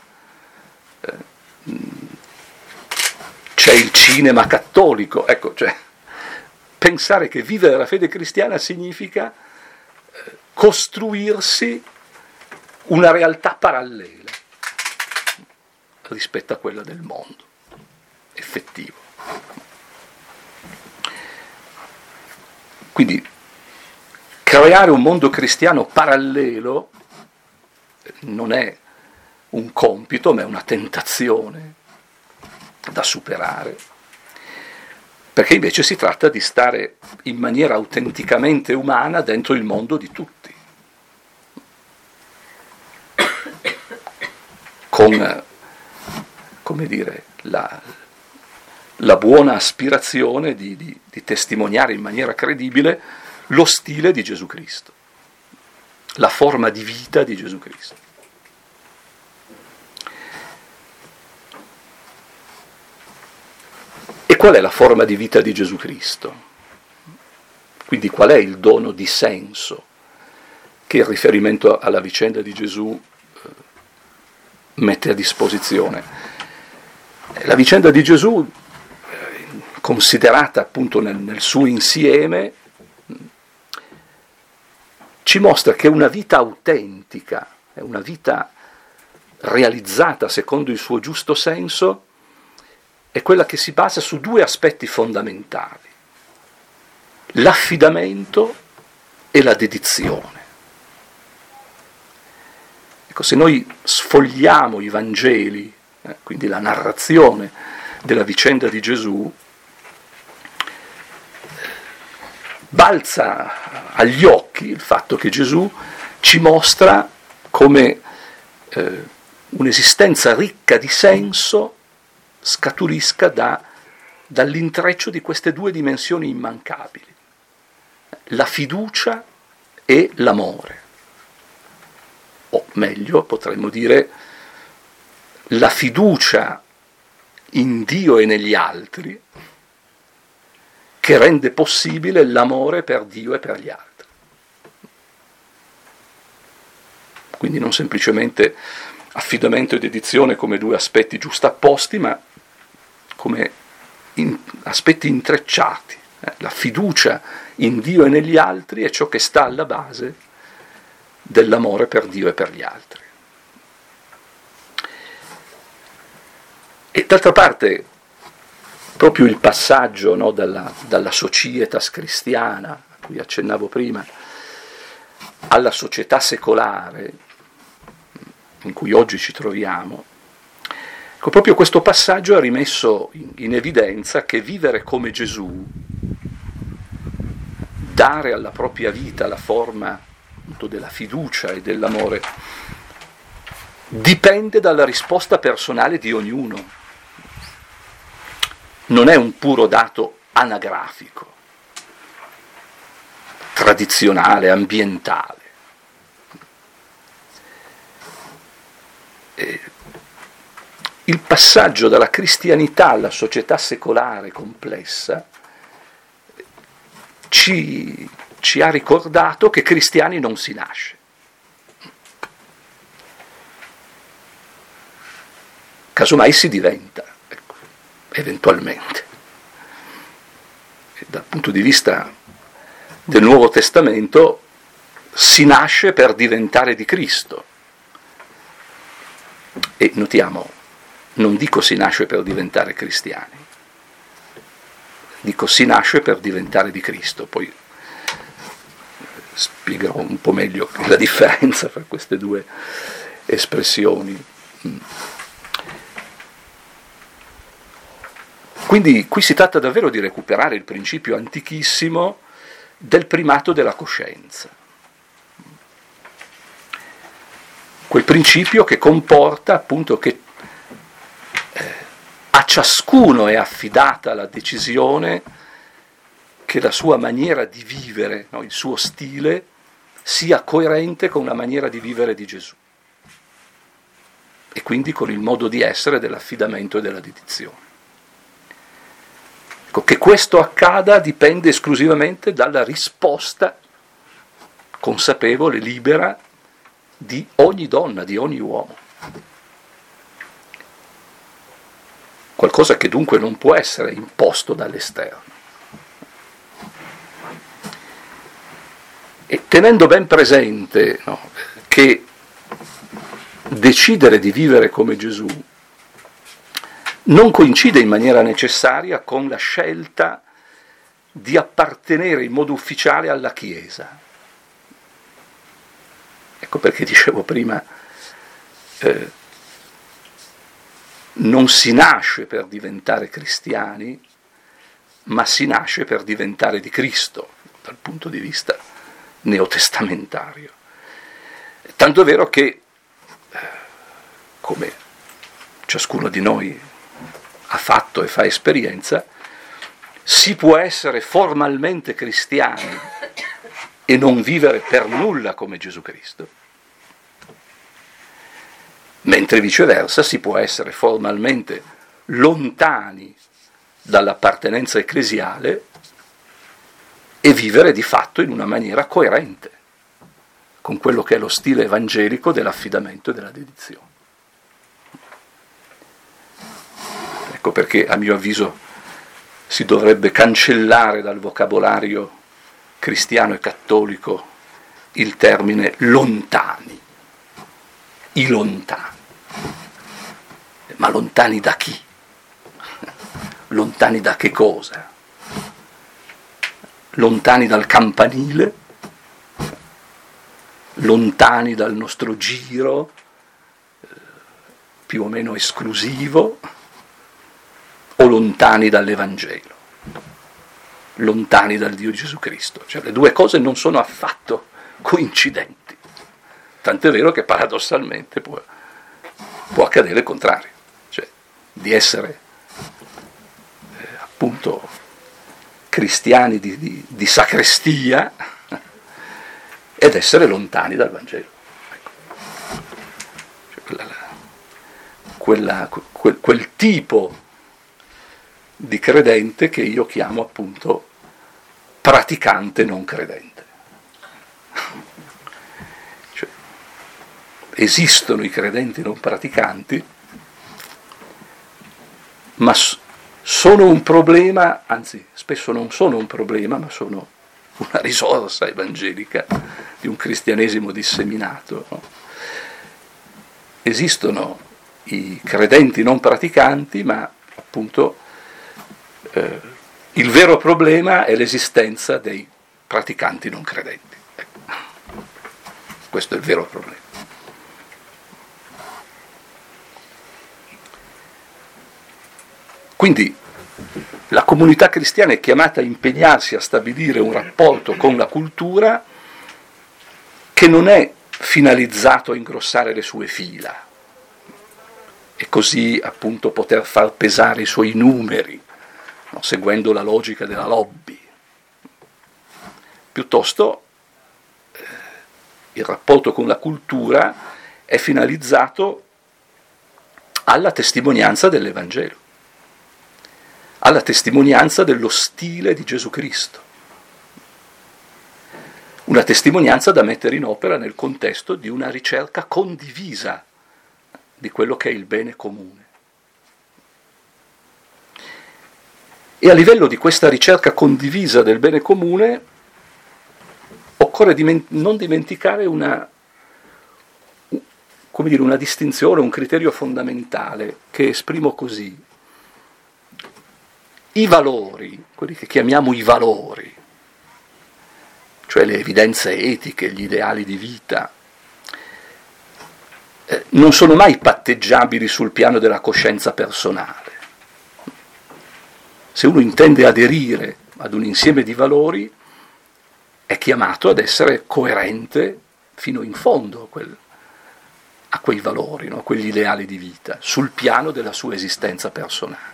c'è il cinema cattolico, ecco, cioè pensare che vivere la fede cristiana significa costruirsi una realtà parallela rispetto a quella del mondo. effettivo. Quindi creare un mondo cristiano parallelo non è un compito, ma è una tentazione da superare, perché invece si tratta di stare in maniera autenticamente umana dentro il mondo di tutti, con, come dire, la buona aspirazione di testimoniare in maniera credibile lo stile di Gesù Cristo, la forma di vita di Gesù Cristo. E qual è la forma di vita di Gesù Cristo? Quindi qual è il dono di senso che il riferimento alla vicenda di Gesù mette a disposizione? La vicenda di Gesù, considerata appunto nel suo insieme, ci mostra che una vita autentica, una vita realizzata secondo il suo giusto senso, è quella che si basa su due aspetti fondamentali: l'affidamento e la dedizione. Ecco, se noi sfogliamo i Vangeli, quindi la narrazione della vicenda di Gesù, balza agli occhi il fatto che Gesù ci mostra come un'esistenza ricca di senso scaturisca dall'intreccio di queste due dimensioni immancabili, la fiducia e l'amore, o meglio potremmo dire la fiducia in Dio e negli altri, che rende possibile l'amore per Dio e per gli altri. Quindi non semplicemente affidamento e dedizione come due aspetti giustapposti, ma come aspetti intrecciati. La fiducia in Dio e negli altri è ciò che sta alla base dell'amore per Dio e per gli altri. E d'altra parte, proprio il passaggio, no, dalla societas cristiana, a cui accennavo prima, alla società secolare in cui oggi ci troviamo, ecco, proprio questo passaggio ha rimesso in evidenza che vivere come Gesù, dare alla propria vita la forma appunto della fiducia e dell'amore, dipende dalla risposta personale di ognuno. Non è un puro dato anagrafico, tradizionale, ambientale. Il passaggio dalla cristianità alla società secolare complessa ci ha ricordato che cristiani non si nasce. Casomai si diventa, ecco, eventualmente. E dal punto di vista del Nuovo Testamento si nasce per diventare di Cristo. E notiamo, non dico si nasce per diventare cristiani, dico si nasce per diventare di Cristo. Poi spiegherò un po' meglio la differenza fra queste due espressioni. Quindi qui si tratta davvero di recuperare il principio antichissimo del primato della coscienza. Quel principio che comporta appunto che a ciascuno è affidata la decisione che la sua maniera di vivere, no, il suo stile, sia coerente con la maniera di vivere di Gesù e quindi con il modo di essere dell'affidamento e della dedizione. Ecco, che questo accada dipende esclusivamente dalla risposta consapevole, libera, di ogni donna, di ogni uomo. Qualcosa che dunque non può essere imposto dall'esterno. E tenendo ben presente, no, che decidere di vivere come Gesù non coincide in maniera necessaria con la scelta di appartenere in modo ufficiale alla Chiesa. Ecco perché dicevo prima, non si nasce per diventare cristiani, ma si nasce per diventare di Cristo, dal punto di vista neotestamentario. Tanto è vero che, come ciascuno di noi ha fatto e fa esperienza, si può essere formalmente cristiani e non vivere per nulla come Gesù Cristo, mentre viceversa si può essere formalmente lontani dall'appartenenza ecclesiale e vivere di fatto in una maniera coerente con quello che è lo stile evangelico dell'affidamento e della dedizione. Ecco perché, a mio avviso, si dovrebbe cancellare dal vocabolario cristiano e cattolico il termine lontani, i lontani. Ma lontani da chi? Lontani da che cosa? Lontani dal campanile? Lontani dal nostro giro più o meno esclusivo? O lontani dall'Evangelo? Lontani dal Dio Gesù Cristo? Cioè, le due cose non sono affatto coincidenti. Tant'è vero che paradossalmente può accadere il contrario, cioè di essere appunto cristiani di sacrestia ed essere lontani dal Vangelo. Ecco. Cioè, quel tipo di credente che io chiamo appunto praticante non credente. Cioè, esistono i credenti non praticanti, ma sono un problema, anzi spesso non sono un problema, ma sono una risorsa evangelica di un cristianesimo disseminato. No? Esistono i credenti non praticanti, ma appunto il vero problema è l'esistenza dei praticanti non credenti. Ecco. Questo è il vero problema. Quindi la comunità cristiana è chiamata a impegnarsi a stabilire un rapporto con la cultura che non è finalizzato a ingrossare le sue fila e così appunto poter far pesare i suoi numeri, no, seguendo la logica della lobby. Piuttosto il rapporto con la cultura è finalizzato alla testimonianza dell'Evangelo, alla testimonianza dello stile di Gesù Cristo, una testimonianza da mettere in opera nel contesto di una ricerca condivisa di quello che è il bene comune. E a livello di questa ricerca condivisa del bene comune occorre non dimenticare una distinzione, un criterio fondamentale che esprimo così. I valori, quelli che chiamiamo i valori, cioè le evidenze etiche, gli ideali di vita, non sono mai patteggiabili sul piano della coscienza personale. Se uno intende aderire ad un insieme di valori, è chiamato ad essere coerente fino in fondo a quei valori, no? A quegli ideali di vita, sul piano della sua esistenza personale.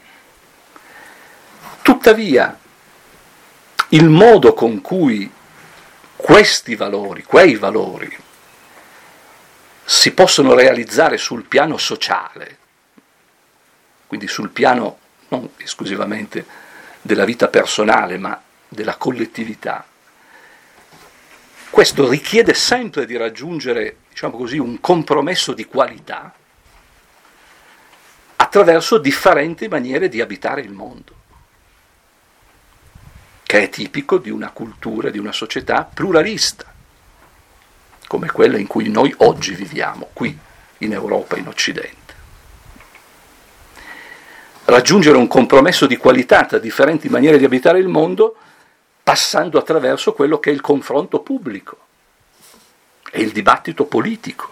Tuttavia, il modo con cui questi valori, quei valori, si possono realizzare sul piano sociale, quindi sul piano non esclusivamente della vita personale, ma della collettività, questo richiede sempre di raggiungere, diciamo così, un compromesso di qualità attraverso differenti maniere di abitare il mondo, che è tipico di una cultura, di una società pluralista, come quella in cui noi oggi viviamo, qui in Europa, in Occidente. raggiungere un compromesso di qualità tra differenti maniere di abitare il mondo, passando attraverso quello che è il confronto pubblico e il dibattito politico.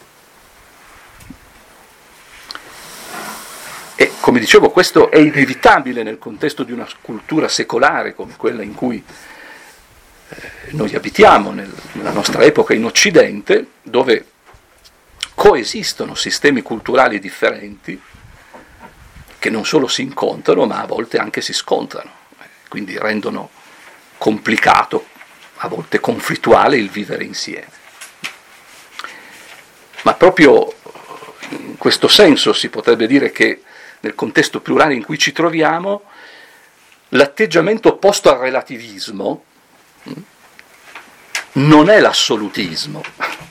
E come dicevo, questo è inevitabile nel contesto di una cultura secolare come quella in cui noi abitiamo, nella nostra epoca in Occidente, dove coesistono sistemi culturali differenti che non solo si incontrano, ma a volte anche si scontrano, quindi rendono complicato, a volte conflittuale, il vivere insieme. Ma proprio in questo senso si potrebbe dire che nel contesto plurale in cui ci troviamo, l'atteggiamento opposto al relativismo non è l'assolutismo,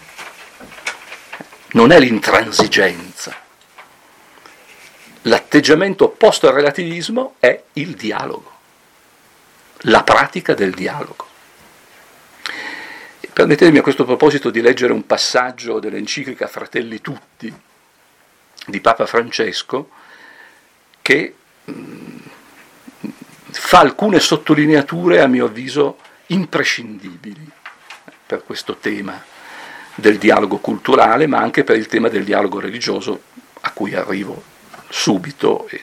non è l'intransigenza. L'atteggiamento opposto al relativismo è il dialogo, la pratica del dialogo. Permettetemi a questo proposito di leggere un passaggio dell'enciclica Fratelli Tutti di Papa Francesco, che fa alcune sottolineature, a mio avviso, imprescindibili per questo tema del dialogo culturale, ma anche per il tema del dialogo religioso, a cui arrivo subito e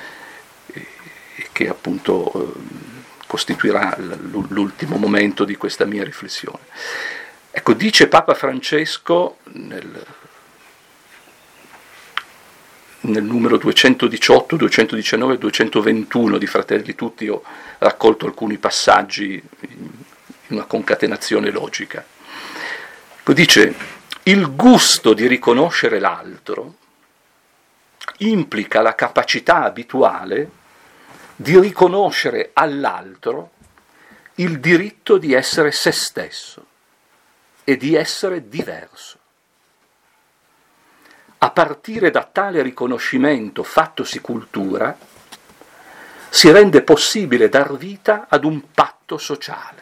che appunto costituirà l'ultimo momento di questa mia riflessione. Ecco, dice Papa Francesco nel numero 218, 219 e 221 di Fratelli Tutti, ho raccolto alcuni passaggi in una concatenazione logica. Dice: il gusto di riconoscere l'altro implica la capacità abituale di riconoscere all'altro il diritto di essere se stesso e di essere diverso. A partire da tale riconoscimento fattosi cultura, si rende possibile dar vita ad un patto sociale.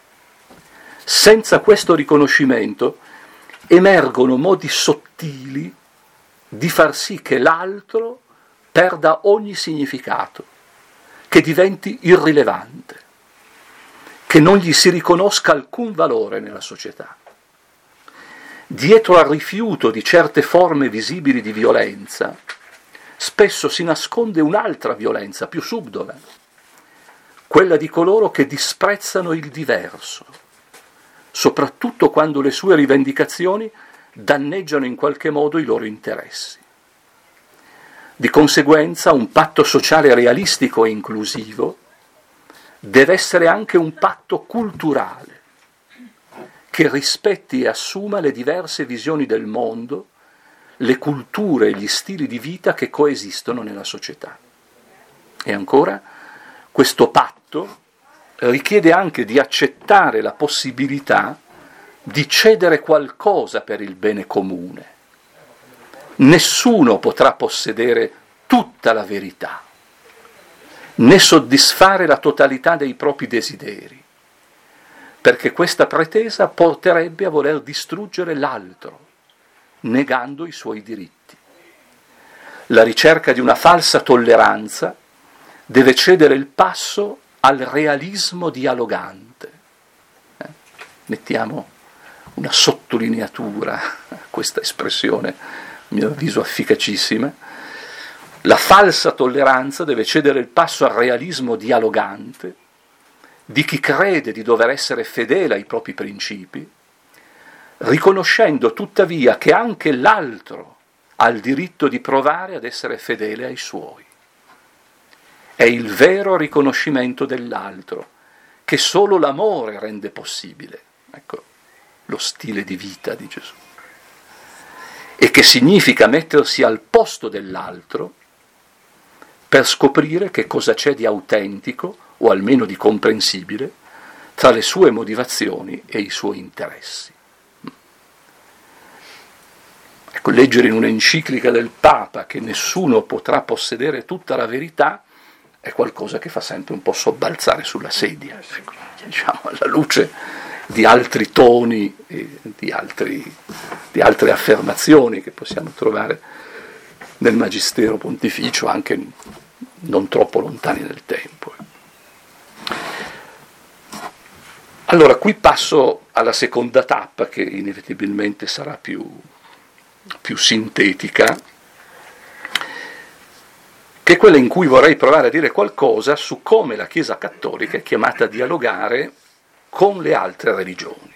Senza questo riconoscimento emergono modi sottili di far sì che l'altro perda ogni significato, che diventi irrilevante, che non gli si riconosca alcun valore nella società. Dietro al rifiuto di certe forme visibili di violenza, spesso si nasconde un'altra violenza più subdola, quella di coloro che disprezzano il diverso, soprattutto quando le sue rivendicazioni danneggiano in qualche modo i loro interessi. Di conseguenza, un patto sociale realistico e inclusivo deve essere anche un patto culturale, che rispetti e assuma le diverse visioni del mondo, le culture e gli stili di vita che coesistono nella società. E ancora, questo patto richiede anche di accettare la possibilità di cedere qualcosa per il bene comune. Nessuno potrà possedere tutta la verità, né soddisfare la totalità dei propri desideri, perché questa pretesa porterebbe a voler distruggere l'altro, negando i suoi diritti. La ricerca di una falsa tolleranza deve cedere il passo al realismo dialogante. Mettiamo una sottolineatura a questa espressione, a mio avviso efficacissima. La falsa tolleranza deve cedere il passo al realismo dialogante di chi crede di dover essere fedele ai propri principi, riconoscendo tuttavia che anche l'altro ha il diritto di provare ad essere fedele ai suoi. È il vero riconoscimento dell'altro, che solo l'amore rende possibile. Ecco lo stile di vita di Gesù. E che significa mettersi al posto dell'altro per scoprire che cosa c'è di autentico, o almeno di comprensibile, tra le sue motivazioni e i suoi interessi. Ecco, leggere in un'enciclica del Papa che nessuno potrà possedere tutta la verità è qualcosa che fa sempre un po' sobbalzare sulla sedia, ecco, diciamo, alla luce di altri toni e di altre affermazioni che possiamo trovare nel Magistero Pontificio, anche non troppo lontani nel tempo. Allora, qui passo alla seconda tappa, che inevitabilmente sarà più sintetica, che è quella in cui vorrei provare a dire qualcosa su come la Chiesa cattolica è chiamata a dialogare con le altre religioni.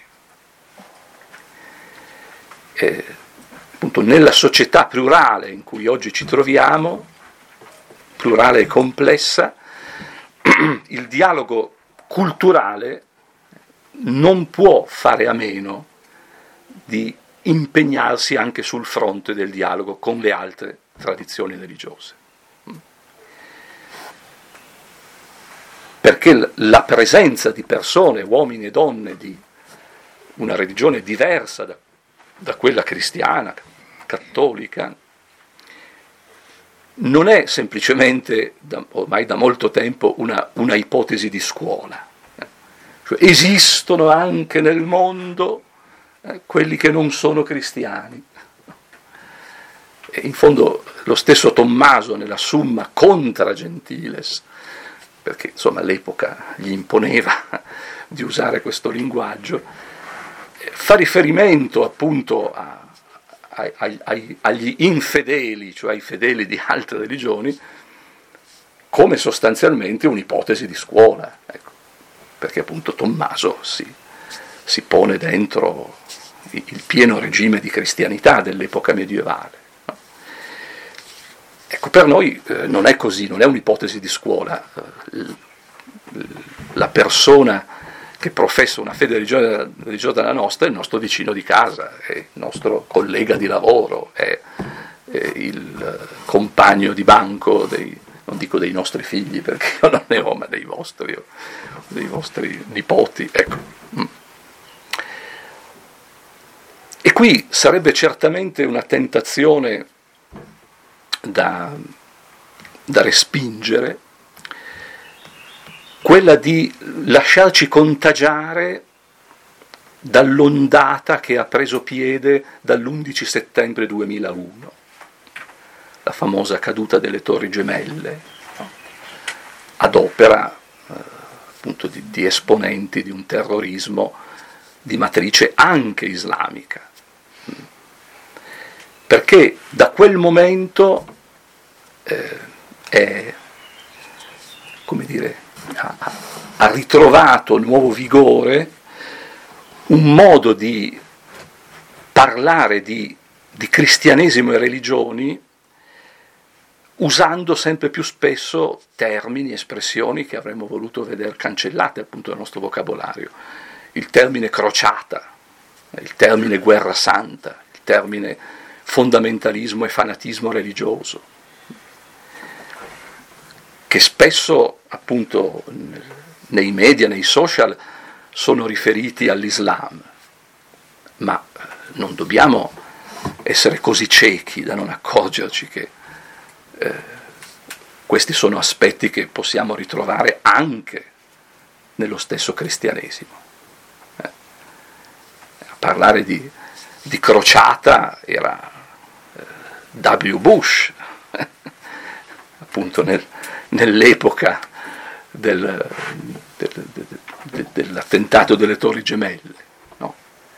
Appunto, nella società plurale in cui oggi ci troviamo, plurale e complessa, il dialogo culturale non può fare a meno di impegnarsi anche sul fronte del dialogo con le altre tradizioni religiose. Perché la presenza di persone, uomini e donne, di una religione diversa da quella cristiana, cattolica, non è semplicemente, ormai da molto tempo, una ipotesi di scuola. Cioè, esistono anche nel mondo quelli che non sono cristiani. E in fondo lo stesso Tommaso nella Summa contra Gentiles, perché insomma l'epoca gli imponeva di usare questo linguaggio, fa riferimento appunto agli infedeli, cioè ai fedeli di altre religioni, come sostanzialmente un'ipotesi di scuola, ecco. Perché appunto Tommaso si pone dentro il pieno regime di cristianità dell'epoca medievale. No? Ecco, per noi non è così, non è un'ipotesi di scuola. La persona che professa una fede religiosa della nostra è il nostro vicino di casa, è il nostro collega di lavoro, è il compagno di banco non dico dei nostri figli, perché io non ne ho, ma dei vostri nipoti, ecco. E qui sarebbe certamente una tentazione da respingere, quella di lasciarci contagiare dall'ondata che ha preso piede dall'11 settembre 2001, la famosa caduta delle Torri Gemelle, no? Ad opera appunto di esponenti di un terrorismo di matrice anche islamica. Perché da quel momento ha ritrovato nuovo vigore un modo di parlare di cristianesimo e religioni usando sempre più spesso termini, espressioni che avremmo voluto vedere cancellate appunto dal nostro vocabolario. Il termine crociata, il termine guerra santa, il termine fondamentalismo e fanatismo religioso, che spesso appunto nei media, nei social sono riferiti all'Islam, ma non dobbiamo essere così ciechi da non accorgerci che questi sono aspetti che possiamo ritrovare anche nello stesso cristianesimo. A parlare di crociata era W. Bush, appunto nell'epoca dell'attentato delle Torri Gemelle, no?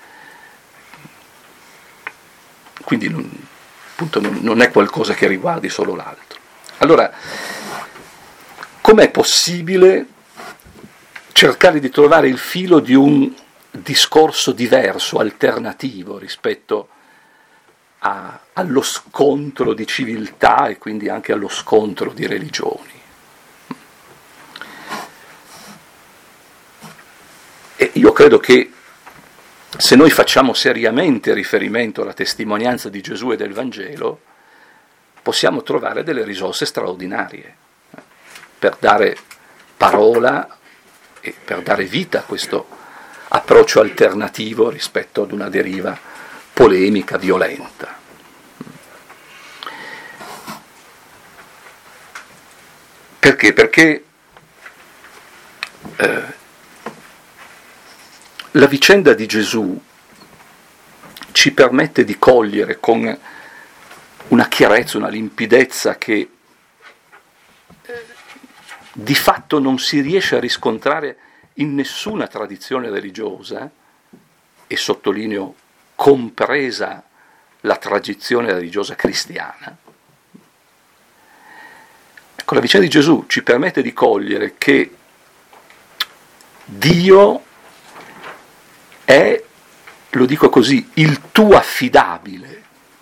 Quindi non è qualcosa che riguardi solo l'altro. Allora, com'è possibile cercare di trovare il filo di un discorso diverso, alternativo rispetto allo scontro di civiltà e quindi anche allo scontro di religioni? E io credo che se noi facciamo seriamente riferimento alla testimonianza di Gesù e del Vangelo, possiamo trovare delle risorse straordinarie per dare parola e per dare vita a questo approccio alternativo rispetto ad una deriva polemica, violenta. Perché? Perché la vicenda di Gesù ci permette di cogliere con una chiarezza, una limpidezza che di fatto non si riesce a riscontrare in nessuna tradizione religiosa, e sottolineo compresa la tradizione religiosa cristiana. Ecco, la vicenda di Gesù ci permette di cogliere che Dio è, lo dico così, il tuo affidabile,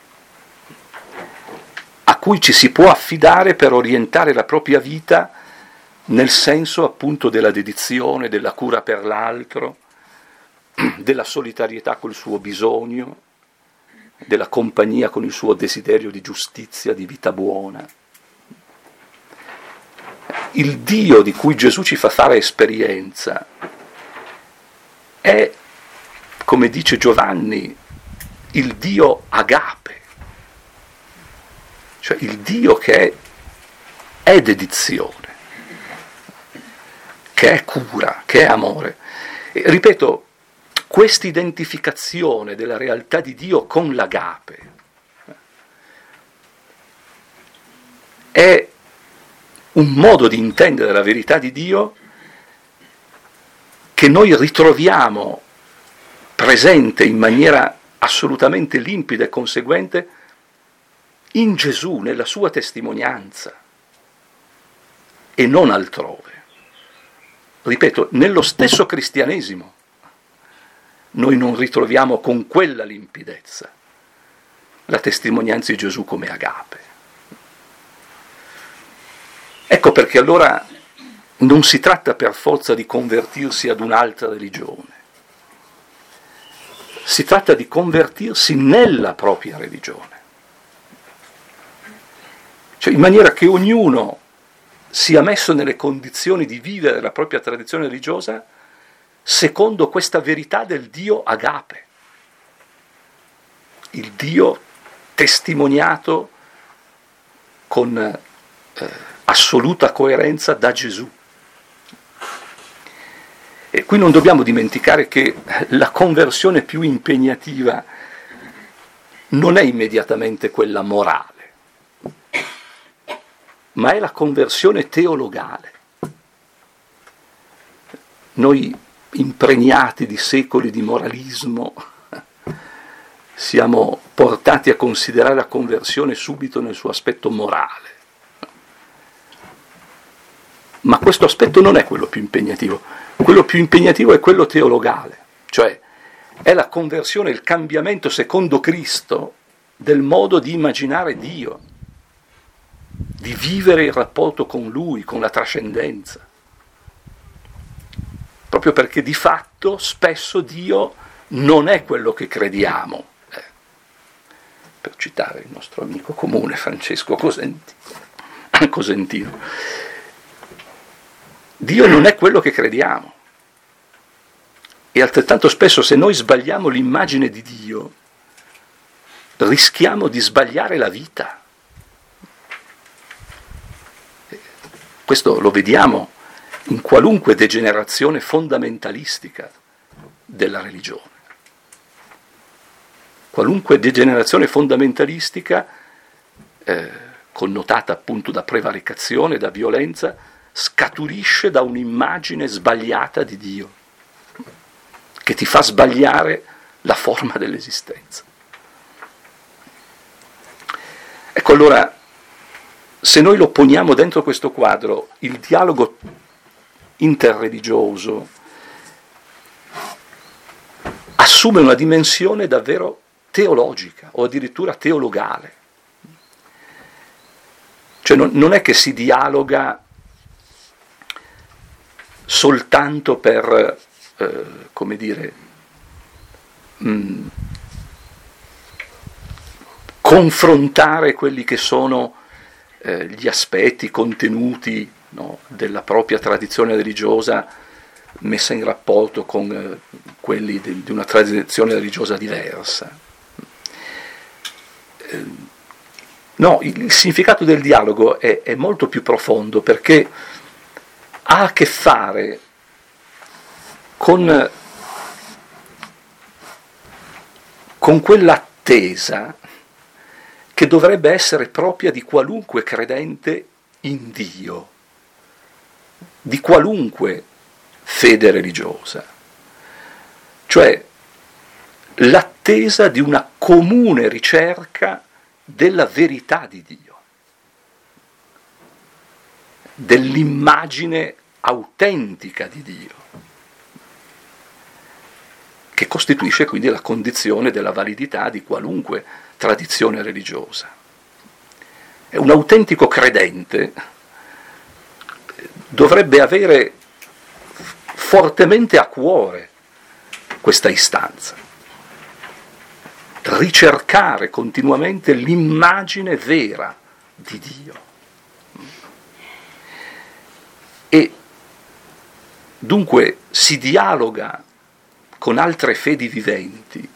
a cui ci si può affidare per orientare la propria vita nel senso appunto della dedizione, della cura per l'altro, della solidarietà col suo bisogno, della compagnia con il suo desiderio di giustizia, di vita buona. Il Dio di cui Gesù ci fa fare esperienza è, come dice Giovanni, il Dio agape, cioè il Dio che è dedizione, che è cura, che è amore. E, ripeto, questa identificazione della realtà di Dio con l'agape è un modo di intendere la verità di Dio che noi ritroviamo presente in maniera assolutamente limpida e conseguente in Gesù, nella sua testimonianza, e non altrove. Ripeto, nello stesso cristianesimo noi non ritroviamo con quella limpidezza la testimonianza di Gesù come agape. Ecco perché allora non si tratta per forza di convertirsi ad un'altra religione, si tratta di convertirsi nella propria religione, cioè in maniera che ognuno sia messo nelle condizioni di vivere la propria tradizione religiosa secondo questa verità del Dio agape, il Dio testimoniato con assoluta coerenza da Gesù. E qui non dobbiamo dimenticare che la conversione più impegnativa non è immediatamente quella morale, ma è la conversione teologale. Noi, impregnati di secoli di moralismo, siamo portati a considerare la conversione subito nel suo aspetto morale. Ma questo aspetto non è quello più impegnativo. Quello più impegnativo è quello teologale, cioè è la conversione, il cambiamento secondo Cristo del modo di immaginare Dio, di vivere il rapporto con Lui, con la trascendenza. Proprio perché di fatto spesso Dio non è quello che crediamo. Per citare il nostro amico comune Francesco Cosentino. Dio non è quello che crediamo. E altrettanto spesso, se noi sbagliamo l'immagine di Dio, rischiamo di sbagliare la vita. Questo lo vediamo in qualunque degenerazione fondamentalistica della religione. Qualunque degenerazione fondamentalistica, connotata appunto da prevaricazione, da violenza, scaturisce da un'immagine sbagliata di Dio, che ti fa sbagliare la forma dell'esistenza. Ecco, allora, se noi lo poniamo dentro questo quadro, il dialogo interreligioso assume una dimensione davvero teologica o addirittura teologale. Cioè non è che si dialoga soltanto per, confrontare quelli che sono gli aspetti, contenuti, no, della propria tradizione religiosa messa in rapporto con quelli di una tradizione religiosa diversa. No, il significato del dialogo è molto più profondo, perché ha a che fare con quell'attesa che dovrebbe essere propria di qualunque credente in Dio, di qualunque fede religiosa, cioè l'attesa di una comune ricerca della verità di Dio, dell'immagine autentica di Dio, che costituisce quindi la condizione della validità di qualunque tradizione religiosa. E un autentico credente dovrebbe avere fortemente a cuore questa istanza, ricercare continuamente l'immagine vera di Dio. E dunque si dialoga con altre fedi viventi,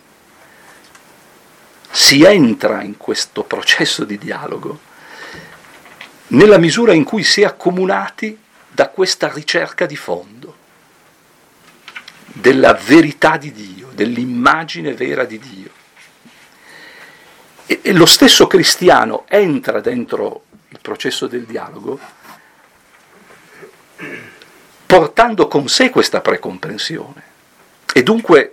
si entra in questo processo di dialogo nella misura in cui si è accomunati da questa ricerca di fondo della verità di Dio, dell'immagine vera di Dio. E lo stesso cristiano entra dentro il processo del dialogo portando con sé questa precomprensione e dunque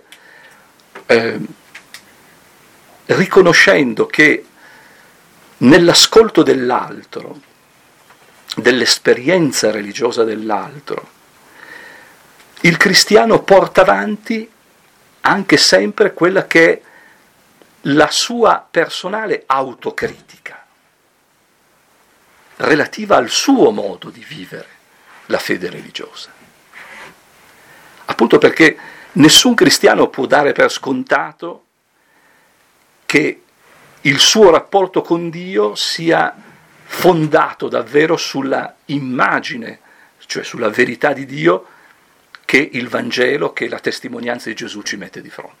riconoscendo che nell'ascolto dell'altro, dell'esperienza religiosa dell'altro, il cristiano porta avanti anche sempre quella che è la sua personale autocritica relativa al suo modo di vivere la fede religiosa. Appunto perché nessun cristiano può dare per scontato che il suo rapporto con Dio sia fondato davvero sulla immagine, cioè sulla verità di Dio che il Vangelo, che la testimonianza di Gesù ci mette di fronte.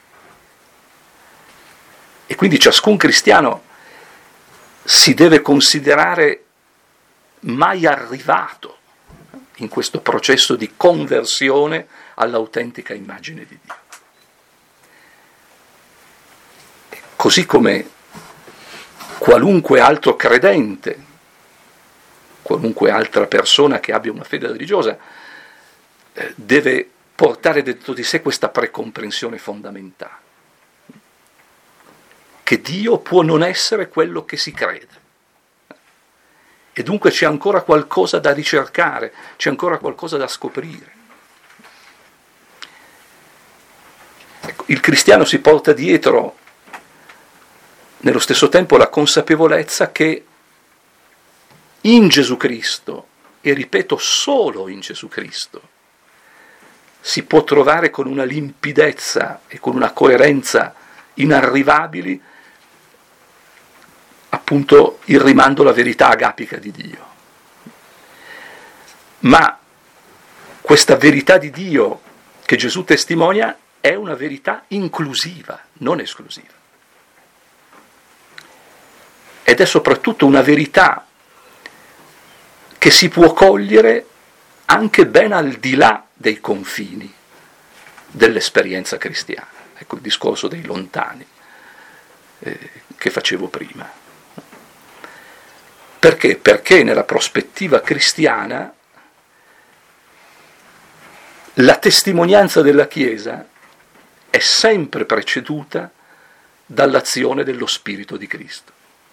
E quindi ciascun cristiano si deve considerare mai arrivato in questo processo di conversione all'autentica immagine di Dio. Così come qualunque altro credente, qualunque altra persona che abbia una fede religiosa, deve portare dentro di sé questa precomprensione fondamentale, che Dio può non essere quello che si crede. E dunque c'è ancora qualcosa da ricercare, c'è ancora qualcosa da scoprire. Ecco, il cristiano si porta dietro nello stesso tempo la consapevolezza che in Gesù Cristo, e ripeto solo in Gesù Cristo, si può trovare con una limpidezza e con una coerenza inarrivabili appunto il rimando alla verità agapica di Dio. Ma questa verità di Dio che Gesù testimonia è una verità inclusiva, non esclusiva. Ed è soprattutto una verità che si può cogliere anche ben al di là dei confini dell'esperienza cristiana. Ecco il discorso dei lontani che facevo prima. Perché? Perché nella prospettiva cristiana la testimonianza della Chiesa è sempre preceduta dall'azione dello Spirito di Cristo.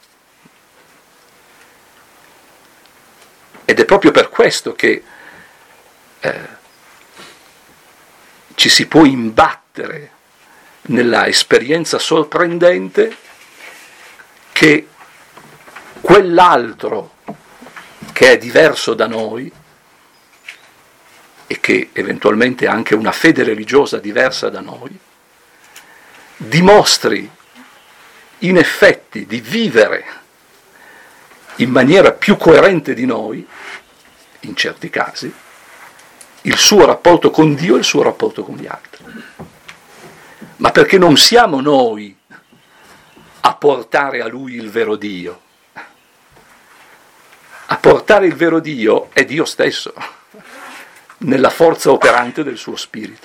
Ed è proprio per questo che ci si può imbattere nella esperienza sorprendente che quell'altro che è diverso da noi e che eventualmente ha anche una fede religiosa diversa da noi, dimostri in effetti di vivere in maniera più coerente di noi, in certi casi, il suo rapporto con Dio e il suo rapporto con gli altri. Ma perché non siamo noi a portare a Lui il vero Dio. A portare il vero Dio è Dio stesso, nella forza operante del suo Spirito.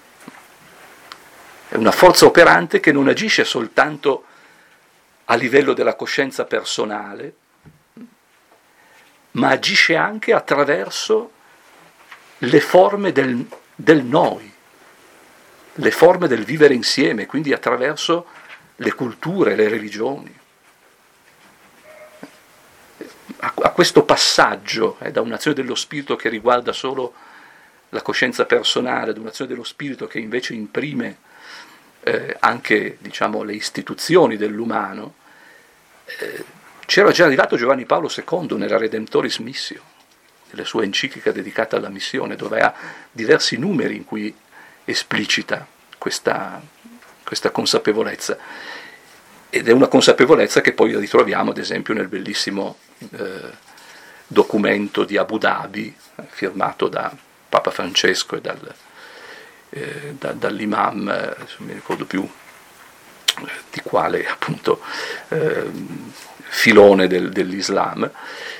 È una forza operante che non agisce soltanto a livello della coscienza personale, ma agisce anche attraverso le forme del noi, le forme del vivere insieme, quindi attraverso le culture, le religioni. A questo passaggio da un'azione dello spirito che riguarda solo la coscienza personale, ad un'azione dello spirito che invece imprime anche, diciamo, le istituzioni dell'umano, c'era già arrivato Giovanni Paolo II nella Redemptoris Missio, nella sua enciclica dedicata alla missione, dove ha diversi numeri in cui esplicita questa consapevolezza. Ed è una consapevolezza che poi ritroviamo, ad esempio, nel bellissimo documento di Abu Dhabi, firmato da Papa Francesco e dall'imam, non mi ricordo più di quale appunto filone dell'Islam,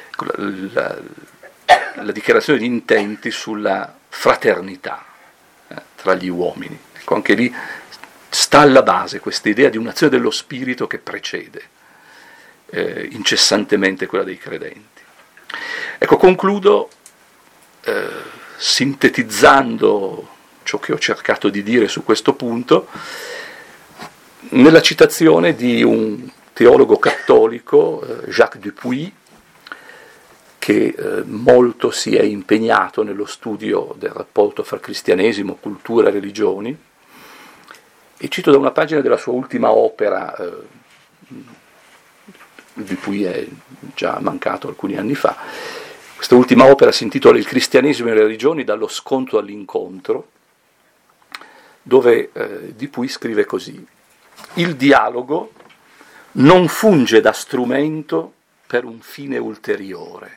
la dichiarazione di intenti sulla fraternità tra gli uomini. Ecco, anche lì sta alla base questa idea di un'azione dello spirito che precede incessantemente quella dei credenti. Ecco, concludo sintetizzando ciò che ho cercato di dire su questo punto nella citazione di un teologo cattolico, Jacques Dupuy, che molto si è impegnato nello studio del rapporto fra cristianesimo, cultura e religioni, e cito da una pagina della sua ultima opera, Dupuy è già mancato alcuni anni fa. Questa ultima opera si intitola Il cristianesimo e le religioni, dallo scontro all'incontro, dove Dupuy scrive così: il dialogo non funge da strumento per un fine ulteriore,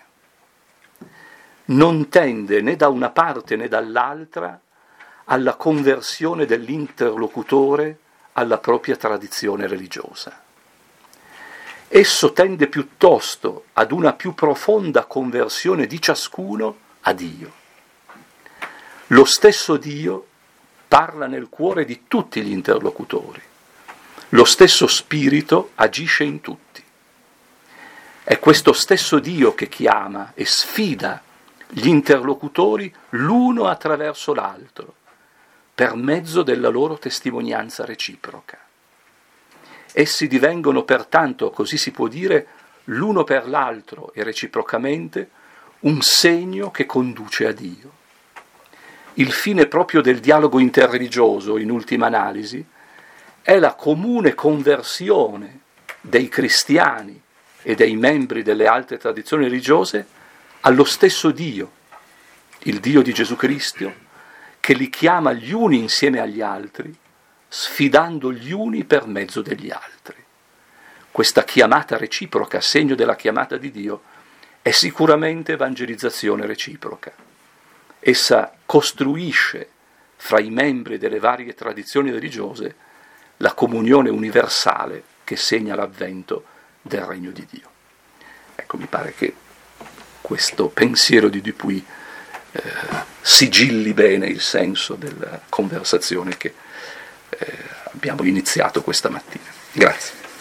non tende né da una parte né dall'altra alla conversione dell'interlocutore alla propria tradizione religiosa. Esso tende piuttosto ad una più profonda conversione di ciascuno a Dio. Lo stesso Dio parla nel cuore di tutti gli interlocutori. Lo stesso Spirito agisce in tutti. È questo stesso Dio che chiama e sfida gli interlocutori l'uno attraverso l'altro, per mezzo della loro testimonianza reciproca. Essi divengono pertanto, così si può dire, l'uno per l'altro e reciprocamente un segno che conduce a Dio. Il fine proprio del dialogo interreligioso, in ultima analisi, è la comune conversione dei cristiani e dei membri delle altre tradizioni religiose allo stesso Dio, il Dio di Gesù Cristo, che li chiama gli uni insieme agli altri, sfidando gli uni per mezzo degli altri. Questa chiamata reciproca, segno della chiamata di Dio, è sicuramente evangelizzazione reciproca. Essa costruisce fra i membri delle varie tradizioni religiose la comunione universale che segna l'avvento del regno di Dio. Ecco, mi pare che questo pensiero di Dupuy sigilli bene il senso della conversazione che abbiamo iniziato questa mattina. Grazie.